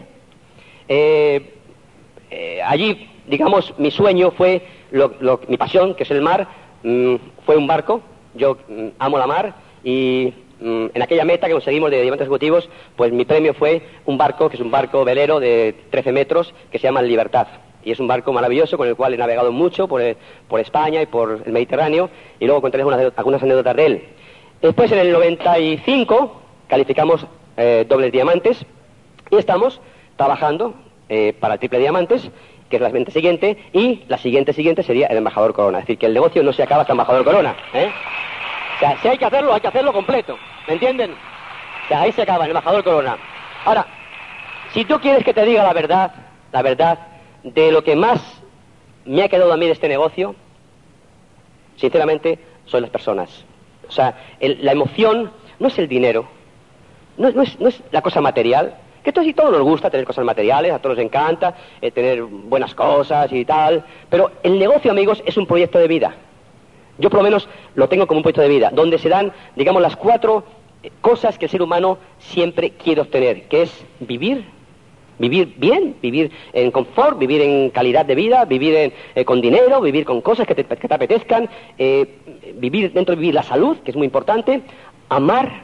Allí, digamos, mi sueño fue, mi pasión, que es el mar, fue un barco. Yo amo la mar y en aquella meta que conseguimos de Diamantes Ejecutivos, pues mi premio fue un barco, que es un barco velero de 13 metros, que se llama Libertad. Y es un barco maravilloso con el cual he navegado mucho por España y por el Mediterráneo, y luego contaré algunas anécdotas de él. Después, en el 95, calificamos dobles diamantes y estamos trabajando para el triple diamantes, que es la meta siguiente, y la siguiente sería el embajador Corona. Es decir, que el negocio no se acaba hasta embajador Corona, ¿eh? O sea, si hay que hacerlo completo, ¿me entienden? O sea, ahí se acaba el embajador Corona. Ahora, si tú quieres que te diga la verdad de lo que más me ha quedado a mí de este negocio, sinceramente, son las personas. O sea, la emoción no es el dinero, no es la cosa material, que a todos nos gusta tener cosas materiales, a todos nos encanta tener buenas cosas y tal, pero el negocio, amigos, es un proyecto de vida. Yo por lo menos lo tengo como un proyecto de vida, donde se dan, digamos, las 4 cosas que el ser humano siempre quiere obtener, que es vivir bien, vivir en confort, vivir en calidad de vida, vivir con dinero, vivir con cosas que te apetezcan, vivir la salud, que es muy importante, amar.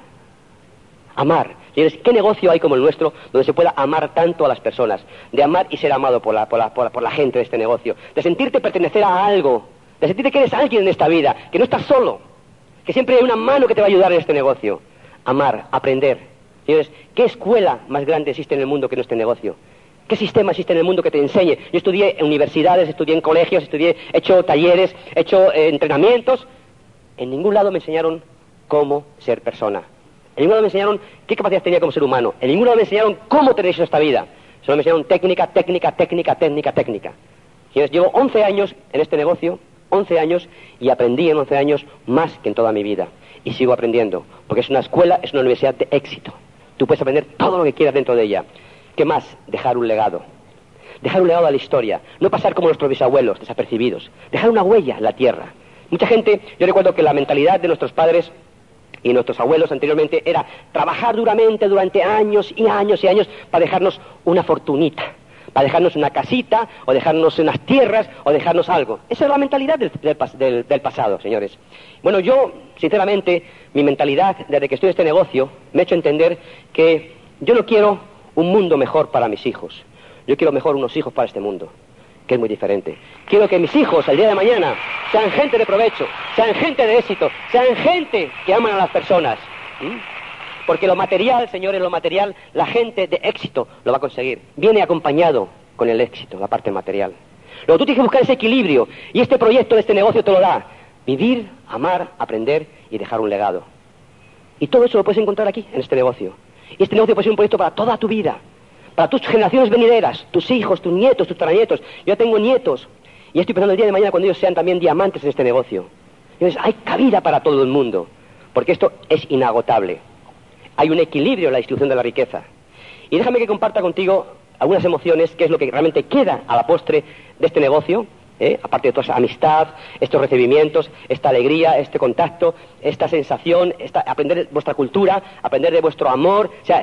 Señores, ¿qué negocio hay como el nuestro donde se pueda amar tanto a las personas? De amar y ser amado por la gente de este negocio, de sentirte pertenecer a algo, de sentirte que eres alguien en esta vida, que no estás solo, que siempre hay una mano que te va a ayudar en este negocio. Amar, aprender. Señores, ¿qué escuela más grande existe en el mundo que no este negocio? ¿Qué sistema existe en el mundo que te enseñe? Yo estudié en universidades, estudié en colegios, he hecho talleres, he hecho entrenamientos. En ningún lado me enseñaron cómo ser persona. En ningún lado me enseñaron qué capacidad tenía como ser humano. En ningún lado me enseñaron cómo tener esta vida. Solo me enseñaron técnica. Señores, llevo 11 años en este negocio, 11 años, y aprendí en 11 años más que en toda mi vida. Y sigo aprendiendo, porque es una escuela, es una universidad de éxito. Tú puedes aprender todo lo que quieras dentro de ella. ¿Qué más? Dejar un legado. Dejar un legado a la historia. No pasar como nuestros bisabuelos, desapercibidos. Dejar una huella en la tierra. Mucha gente, yo recuerdo que la mentalidad de nuestros padres y nuestros abuelos anteriormente era trabajar duramente durante años y años y años para dejarnos una fortunita, para dejarnos una casita, o dejarnos unas tierras, o dejarnos algo. Esa es la mentalidad del pasado, señores. Bueno, yo, sinceramente, mi mentalidad, desde que estoy en este negocio, me ha hecho entender que yo no quiero un mundo mejor para mis hijos. Yo quiero mejor unos hijos para este mundo, que es muy diferente. Quiero que mis hijos, el día de mañana, sean gente de provecho, sean gente de éxito, sean gente que aman a las personas. Porque lo material, señores, la gente de éxito lo va a conseguir. Viene acompañado con el éxito, la parte material. Luego tú tienes que buscar ese equilibrio, y este proyecto de este negocio te lo da. Vivir, amar, aprender y dejar un legado. Y todo eso lo puedes encontrar aquí, en este negocio. Y este negocio puede ser un proyecto para toda tu vida, para tus generaciones venideras, tus hijos, tus nietos, tus tataranietos. Yo ya tengo nietos, y estoy pensando el día de mañana cuando ellos sean también diamantes en este negocio. Entonces, hay cabida para todo el mundo, porque esto es inagotable. Hay un equilibrio en la distribución de la riqueza. Y déjame que comparta contigo algunas emociones, que es lo que realmente queda a la postre de este negocio, aparte de toda esa amistad, estos recibimientos, esta alegría, este contacto, esta sensación, aprender de vuestra cultura, aprender de vuestro amor. O sea,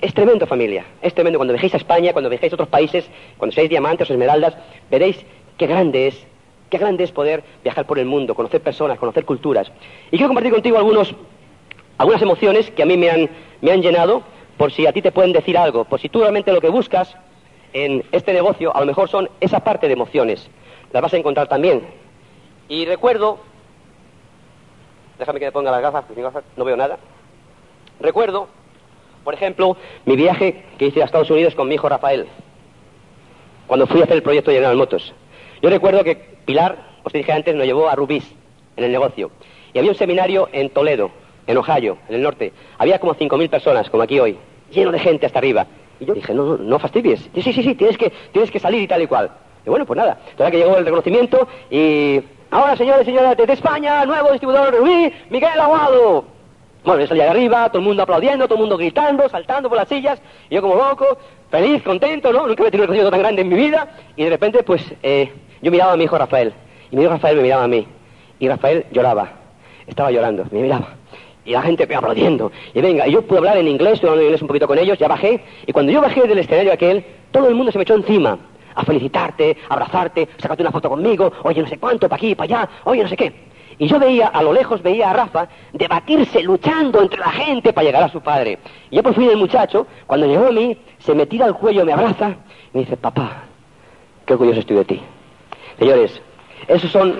Es tremendo, familia, es tremendo. Cuando viajéis a España, cuando viajéis a otros países, cuando seáis diamantes o esmeraldas, veréis qué grande es poder viajar por el mundo, conocer personas, conocer culturas. Y quiero compartir contigo algunas emociones que a mí me han llenado, por si a ti te pueden decir algo, por si tú realmente lo que buscas en este negocio, a lo mejor son esa parte de emociones. Las vas a encontrar también. Y recuerdo, déjame que me ponga las gafas, porque sin gafas no veo nada. Recuerdo, por ejemplo, mi viaje que hice a Estados Unidos con mi hijo Rafael, cuando fui a hacer el proyecto de General Motors. Yo recuerdo que Pilar, os dije antes, nos llevó a Rubis, en el negocio. Y había un seminario en Toledo, en Ohio, en el norte. Había como 5.000 personas, como aquí hoy, lleno de gente hasta arriba. Y yo dije, no fastidies. Sí, tienes que salir y tal y cual. Y bueno, pues nada. Entonces que llegó el reconocimiento y... Ahora, señores y señoras, desde España, nuevo distribuidor Rubí, Miguel Aguado. Bueno, yo salía de arriba, todo el mundo aplaudiendo, todo el mundo gritando, saltando por las sillas, y yo como loco, feliz, contento, ¿no? Nunca había tenido un reconocimiento tan grande en mi vida, y de repente, pues, yo miraba a mi hijo Rafael, y mi hijo Rafael me miraba a mí, y Rafael lloraba, estaba llorando, me miraba, y la gente aplaudiendo, y venga, y yo pude hablar en inglés, estuve hablando en inglés un poquito con ellos, ya bajé, y cuando yo bajé del escenario aquel, todo el mundo se me echó encima, a felicitarte, a abrazarte, sacarte una foto conmigo, oye, no sé cuánto, para aquí, para allá, oye, no sé qué. Y yo veía, a lo lejos veía a Rafa debatirse, luchando entre la gente para llegar a su padre. Y ya por fin el muchacho, cuando llegó a mí, se me tira al cuello, me abraza y me dice, papá, qué orgulloso estoy de ti. Señores, esos son...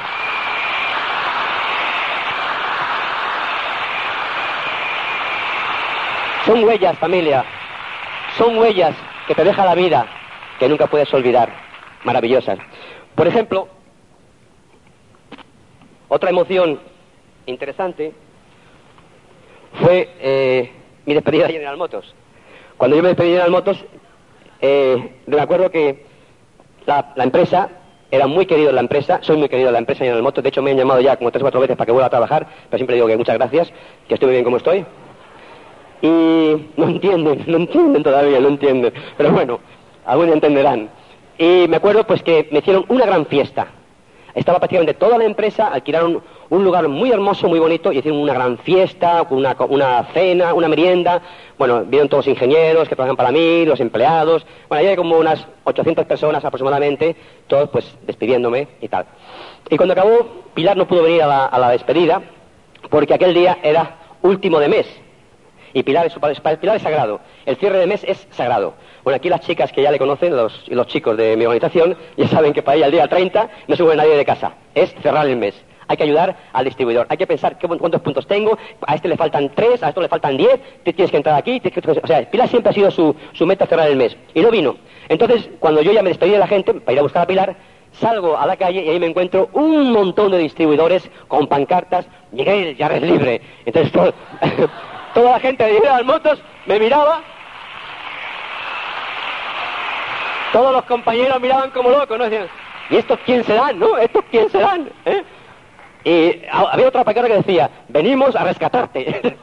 Son huellas, familia, son huellas que te deja la vida, que nunca puedes olvidar, maravillosas. Por ejemplo... Otra emoción interesante fue mi despedida de General Motors. Cuando yo me despedí de General Motors, me acuerdo que la empresa, era muy querido en la empresa, soy muy querido en la empresa General Motors, de hecho me han llamado ya como 3 o 4 veces para que vuelva a trabajar, pero siempre digo que muchas gracias, que estoy muy bien como estoy. Y no entienden todavía, no entienden, pero bueno, algún día entenderán. Y me acuerdo pues que me hicieron una gran fiesta. Estaba prácticamente toda la empresa, alquilaron un lugar muy hermoso, muy bonito, y hicieron una gran fiesta, una cena, una merienda. Bueno, vieron todos los ingenieros que trabajan para mí, los empleados. Bueno, ahí hay como unas 800 personas aproximadamente, todos pues despidiéndome y tal. Y cuando acabó, Pilar no pudo venir a la despedida, porque aquel día era último de mes. Y Pilar es sagrado. El cierre de mes es sagrado. Bueno, aquí las chicas que ya le conocen, los chicos de mi organización, ya saben que para ella el día 30 no se mueve nadie de casa. Es cerrar el mes. Hay que ayudar al distribuidor. Hay que pensar cuántos puntos tengo. A este le faltan 3, a esto le faltan 10. Tienes que entrar aquí. O sea, Pilar siempre ha sido su meta cerrar el mes. Y no vino. Entonces, cuando yo ya me despedí de la gente para ir a buscar a Pilar, salgo a la calle y ahí me encuentro un montón de distribuidores con pancartas. Miguel, ya eres libre. Entonces, toda la gente de General Motors me miraba. Todos los compañeros miraban como locos, ¿no? Decían, ¿y estos quién serán, no? ¿Estos quién serán? Y había otra pancarta que decía, venimos a rescatarte.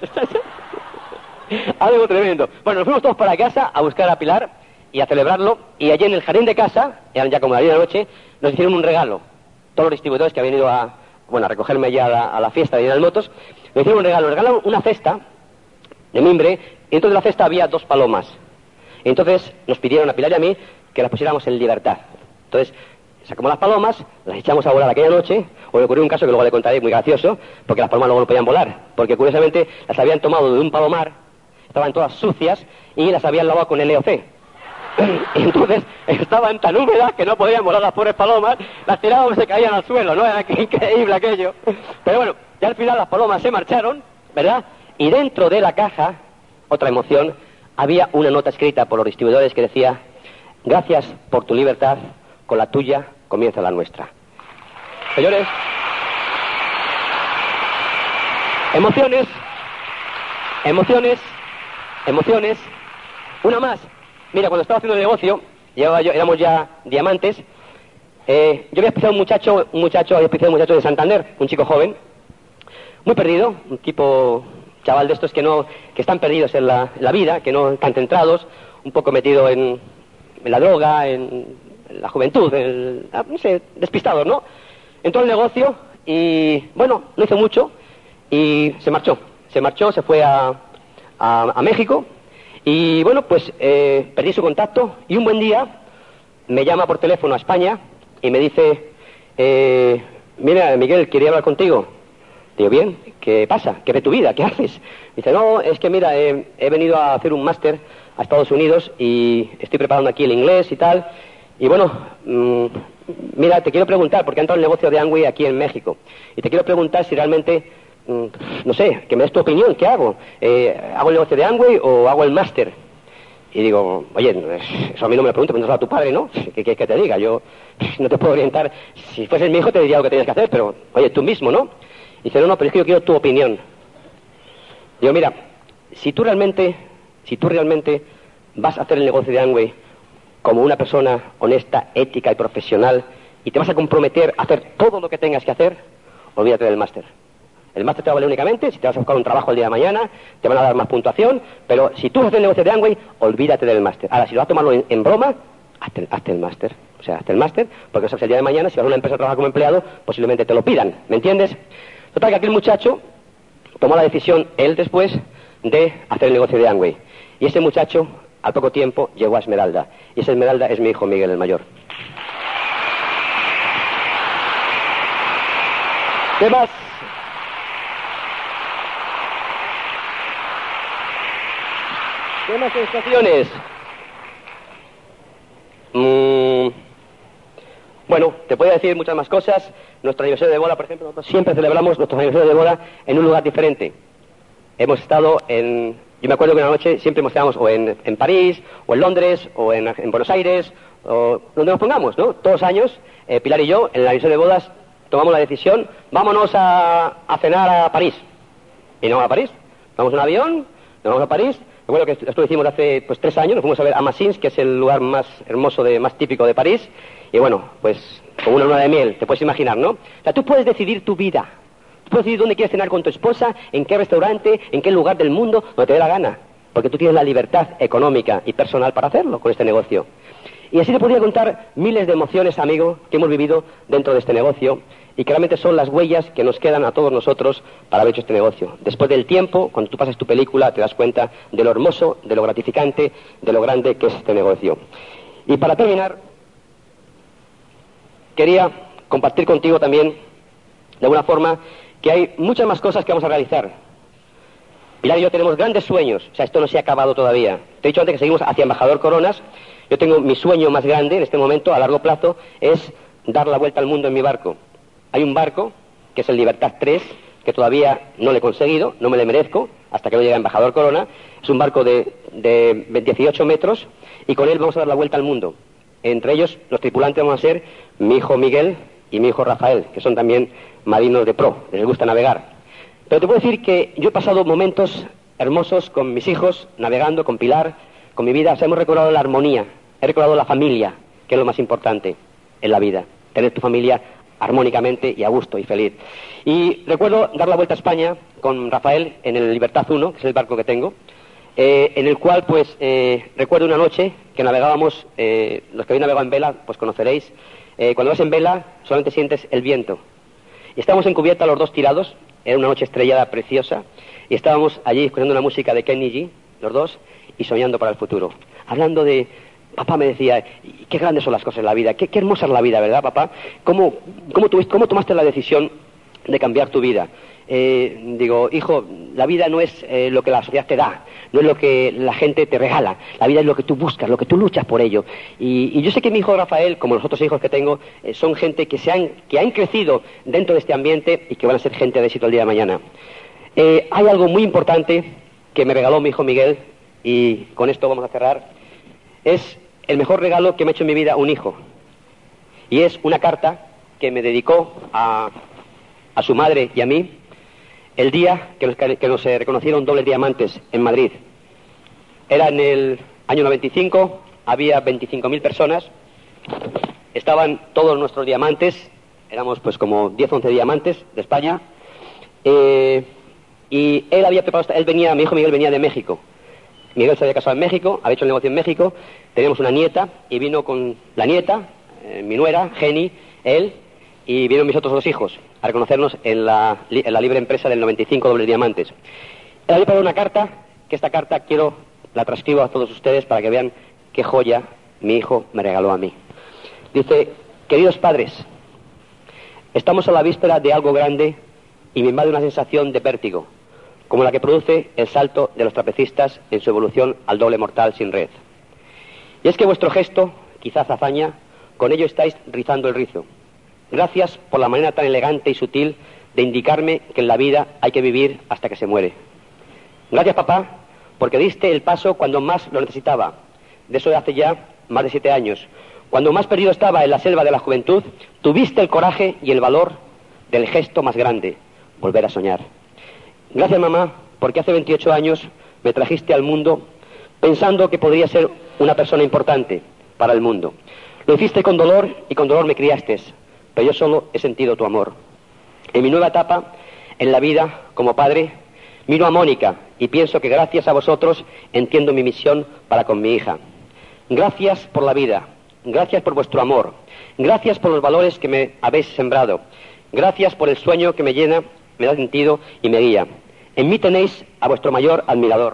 Algo tremendo. Bueno, nos fuimos todos para casa a buscar a Pilar y a celebrarlo. Y allí en el jardín de casa, eran ya como las 10 de la noche, nos hicieron un regalo. Todos los distribuidores que habían ido a recogerme ya a la fiesta de General Motors, nos hicieron un regalo. Nos regalaron una cesta de mimbre, y dentro de la cesta había 2 palomas. Y entonces nos pidieron a Pilar y a mí que las pusiéramos en libertad. Entonces sacamos las palomas, las echamos a volar aquella noche. O me ocurrió un caso que luego le contaré muy gracioso, porque las palomas luego no podían volar, porque curiosamente las habían tomado de un palomar, estaban todas sucias y las habían lavado con LOC. Y entonces estaban tan húmedas que no podían volar las pobres palomas, las tirábamos y se caían al suelo, ¿no? Era increíble aquello. Pero bueno, ya al final las palomas se marcharon, ¿verdad? Y dentro de la caja, otra emoción, había una nota escrita por los distribuidores que decía: gracias por tu libertad, con la tuya comienza la nuestra. Señores, emociones, una más. Mira, cuando estaba haciendo el negocio, éramos ya diamantes, yo había especiado un muchacho de Santander, un chico joven, muy perdido, un tipo chaval de estos que están perdidos en la vida, que no están centrados, un poco metido en la droga, en la juventud, no sé, despistados, ¿no? Entró al negocio y, bueno, no hizo mucho y se marchó, se fue a México Y bueno, pues perdí su contacto y un buen día me llama por teléfono a España y me dice, mira, Miguel, quería hablar contigo. Digo, bien, ¿qué pasa? ¿Qué ve tu vida? ¿Qué haces? Dice, no, es que mira, he venido a hacer un máster a Estados Unidos y estoy preparando aquí el inglés y tal. Y bueno, mira, te quiero preguntar, porque ha entrado el negocio de Amway aquí en México, y te quiero preguntar si realmente, no sé, que me des tu opinión, ¿qué hago? ¿Hago el negocio de Amway o hago el máster? Y digo, oye, eso a mí no me lo preguntes, pero a tu padre, ¿no? ¿Qué quieres que te diga? Yo no te puedo orientar. Si fueses mi hijo te diría lo que tenías que hacer, pero, oye, tú mismo, ¿no? Y dice, no, pero es que yo quiero tu opinión. Digo, mira, si tú realmente vas a hacer el negocio de Amway como una persona honesta, ética y profesional, y te vas a comprometer a hacer todo lo que tengas que hacer, olvídate del máster. El máster te va a valer únicamente si te vas a buscar un trabajo el día de mañana, te van a dar más puntuación, pero si tú haces el negocio de Amway, olvídate del máster. Ahora, si lo vas a tomarlo en broma, hazte el máster. O sea, hazte el máster, porque sabes, el día de mañana, si vas a una empresa a trabajar como empleado, posiblemente te lo pidan, ¿me entiendes? Total, que aquel muchacho tomó la decisión, él después, de hacer el negocio de Amway. Y ese muchacho, al poco tiempo, llegó a Esmeralda. Y esa Esmeralda es mi hijo Miguel, el mayor. ¿Qué más? ¿Qué más sensaciones? Bueno, te puedo decir muchas más cosas. Nuestro aniversario de boda, por ejemplo, nosotros siempre celebramos nuestro aniversario de boda en un lugar diferente. Hemos estado en... Yo me acuerdo que una noche siempre hemos estado o en París, o en Londres, o en Buenos Aires, o donde nos pongamos, ¿no? Todos los años, Pilar y yo, en el aniversario de bodas, tomamos la decisión, vámonos a cenar a París. Y no a París. Vamos en un avión, nos vamos a París. Recuerdo que esto lo hicimos hace 3 años, nos fuimos a ver a Massins, que es el lugar más hermoso, más típico de París. Y bueno, pues como una luna de miel, te puedes imaginar, ¿no? O sea, tú puedes decidir tu vida. Tú puedes decidir dónde quieres cenar con tu esposa, en qué restaurante, en qué lugar del mundo, donde te dé la gana. Porque tú tienes la libertad económica y personal para hacerlo con este negocio. Y así te podría contar miles de emociones, amigo, que hemos vivido dentro de este negocio y que realmente son las huellas que nos quedan a todos nosotros para haber hecho este negocio. Después del tiempo, cuando tú pasas tu película, te das cuenta de lo hermoso, de lo gratificante, de lo grande que es este negocio. Y para terminar, quería compartir contigo también, de alguna forma, que hay muchas más cosas que vamos a realizar. Pilar y yo tenemos grandes sueños, o sea, esto no se ha acabado todavía. Te he dicho antes que seguimos hacia Embajador Coronas. Yo tengo mi sueño más grande en este momento, a largo plazo, es dar la vuelta al mundo en mi barco. Hay un barco, que es el Libertad 3, que todavía no le he conseguido, no me le merezco, hasta que no llegue a Embajador Corona. Es un barco de 18 metros, y con él vamos a dar la vuelta al mundo. Entre ellos, los tripulantes vamos a ser mi hijo Miguel y mi hijo Rafael, que son también marinos de pro, les gusta navegar. Pero te puedo decir que yo he pasado momentos hermosos con mis hijos, navegando, con Pilar, con mi vida. O sea, hemos recordado la armonía, he recordado la familia, que es lo más importante en la vida. Tener tu familia armónicamente y a gusto y feliz. Y recuerdo dar la vuelta a España con Rafael en el Libertad 1, que es el barco que tengo, en el cual, pues, recuerdo una noche que navegábamos, los que habéis navegado en vela, pues conoceréis, cuando vas en vela solamente sientes el viento. Y estábamos en cubierta los dos tirados, era una noche estrellada preciosa, y estábamos allí escuchando una música de Kenny G, los dos, y soñando para el futuro. Hablando de... Papá me decía, qué grandes son las cosas en la vida, qué hermosa es la vida, ¿verdad, papá? ¿Cómo tomaste la decisión de cambiar tu vida? Digo, hijo, la vida no es lo que la sociedad te da, no es lo que la gente te regala, la vida es lo que tú buscas, lo que tú luchas por ello. Y yo sé que mi hijo Rafael, como los otros hijos que tengo, son gente que han crecido dentro de este ambiente y que van a ser gente de éxito el día de mañana. Hay algo muy importante que me regaló mi hijo Miguel, y con esto vamos a cerrar. Es el mejor regalo que me ha hecho en mi vida un hijo. Y es una carta que me dedicó a su madre y a mí el día que nos reconocieron dobles diamantes en Madrid. Era en el año 95, había 25.000 personas, estaban todos nuestros diamantes, éramos pues como 10 o 11 diamantes de España, y él había preparado, mi hijo Miguel venía de México. Miguel se había casado en México, había hecho el negocio en México, teníamos una nieta, y vino con la nieta, mi nuera, Jenny, él, y vinieron mis otros dos hijos a reconocernos en la libre empresa del 95 dobles diamantes. Él había preparado una carta, que esta carta quiero la transcribo a todos ustedes para que vean qué joya mi hijo me regaló a mí. Dice: queridos padres, estamos a la víspera de algo grande y me invade una sensación de vértigo, como la que produce el salto de los trapecistas en su evolución al doble mortal sin red. Y es que vuestro gesto, quizás hazaña, con ello estáis rizando el rizo. Gracias por la manera tan elegante y sutil de indicarme que en la vida hay que vivir hasta que se muere. Gracias, papá, porque diste el paso cuando más lo necesitaba. De eso hace ya más de 7 años. Cuando más perdido estaba en la selva de la juventud, tuviste el coraje y el valor del gesto más grande, volver a soñar. Gracias, mamá, porque hace 28 años me trajiste al mundo pensando que podría ser una persona importante para el mundo. Lo hiciste con dolor y con dolor me criaste, pero yo solo he sentido tu amor. En mi nueva etapa en la vida como padre, miro a Mónica y pienso que gracias a vosotros entiendo mi misión para con mi hija. Gracias por la vida, gracias por vuestro amor, gracias por los valores que me habéis sembrado, gracias por el sueño que me llena, me da sentido y me guía. En mí tenéis a vuestro mayor admirador.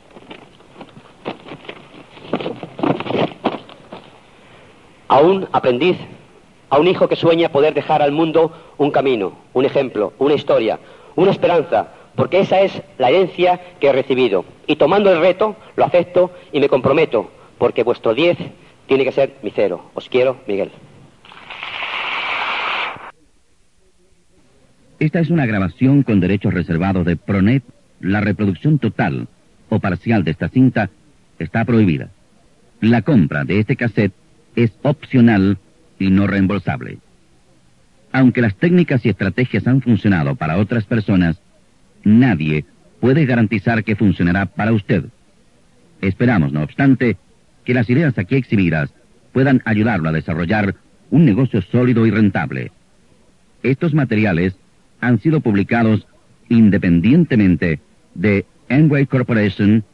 A un aprendiz, a un hijo que sueña poder dejar al mundo un camino, un ejemplo, una historia, una esperanza, porque esa es la herencia que he recibido. Y tomando el reto, lo acepto y me comprometo, porque vuestro 10 tiene que ser mi 0. Os quiero, Miguel. Esta es una grabación con derechos reservados de Pronet. La reproducción total o parcial de esta cinta está prohibida. La compra de este cassette es opcional y no reembolsable. Aunque las técnicas y estrategias han funcionado para otras personas, nadie puede garantizar que funcionará para usted. Esperamos, no obstante, que las ideas aquí exhibidas puedan ayudarlo a desarrollar un negocio sólido y rentable. Estos materiales han sido publicados independientemente de Amway Corporation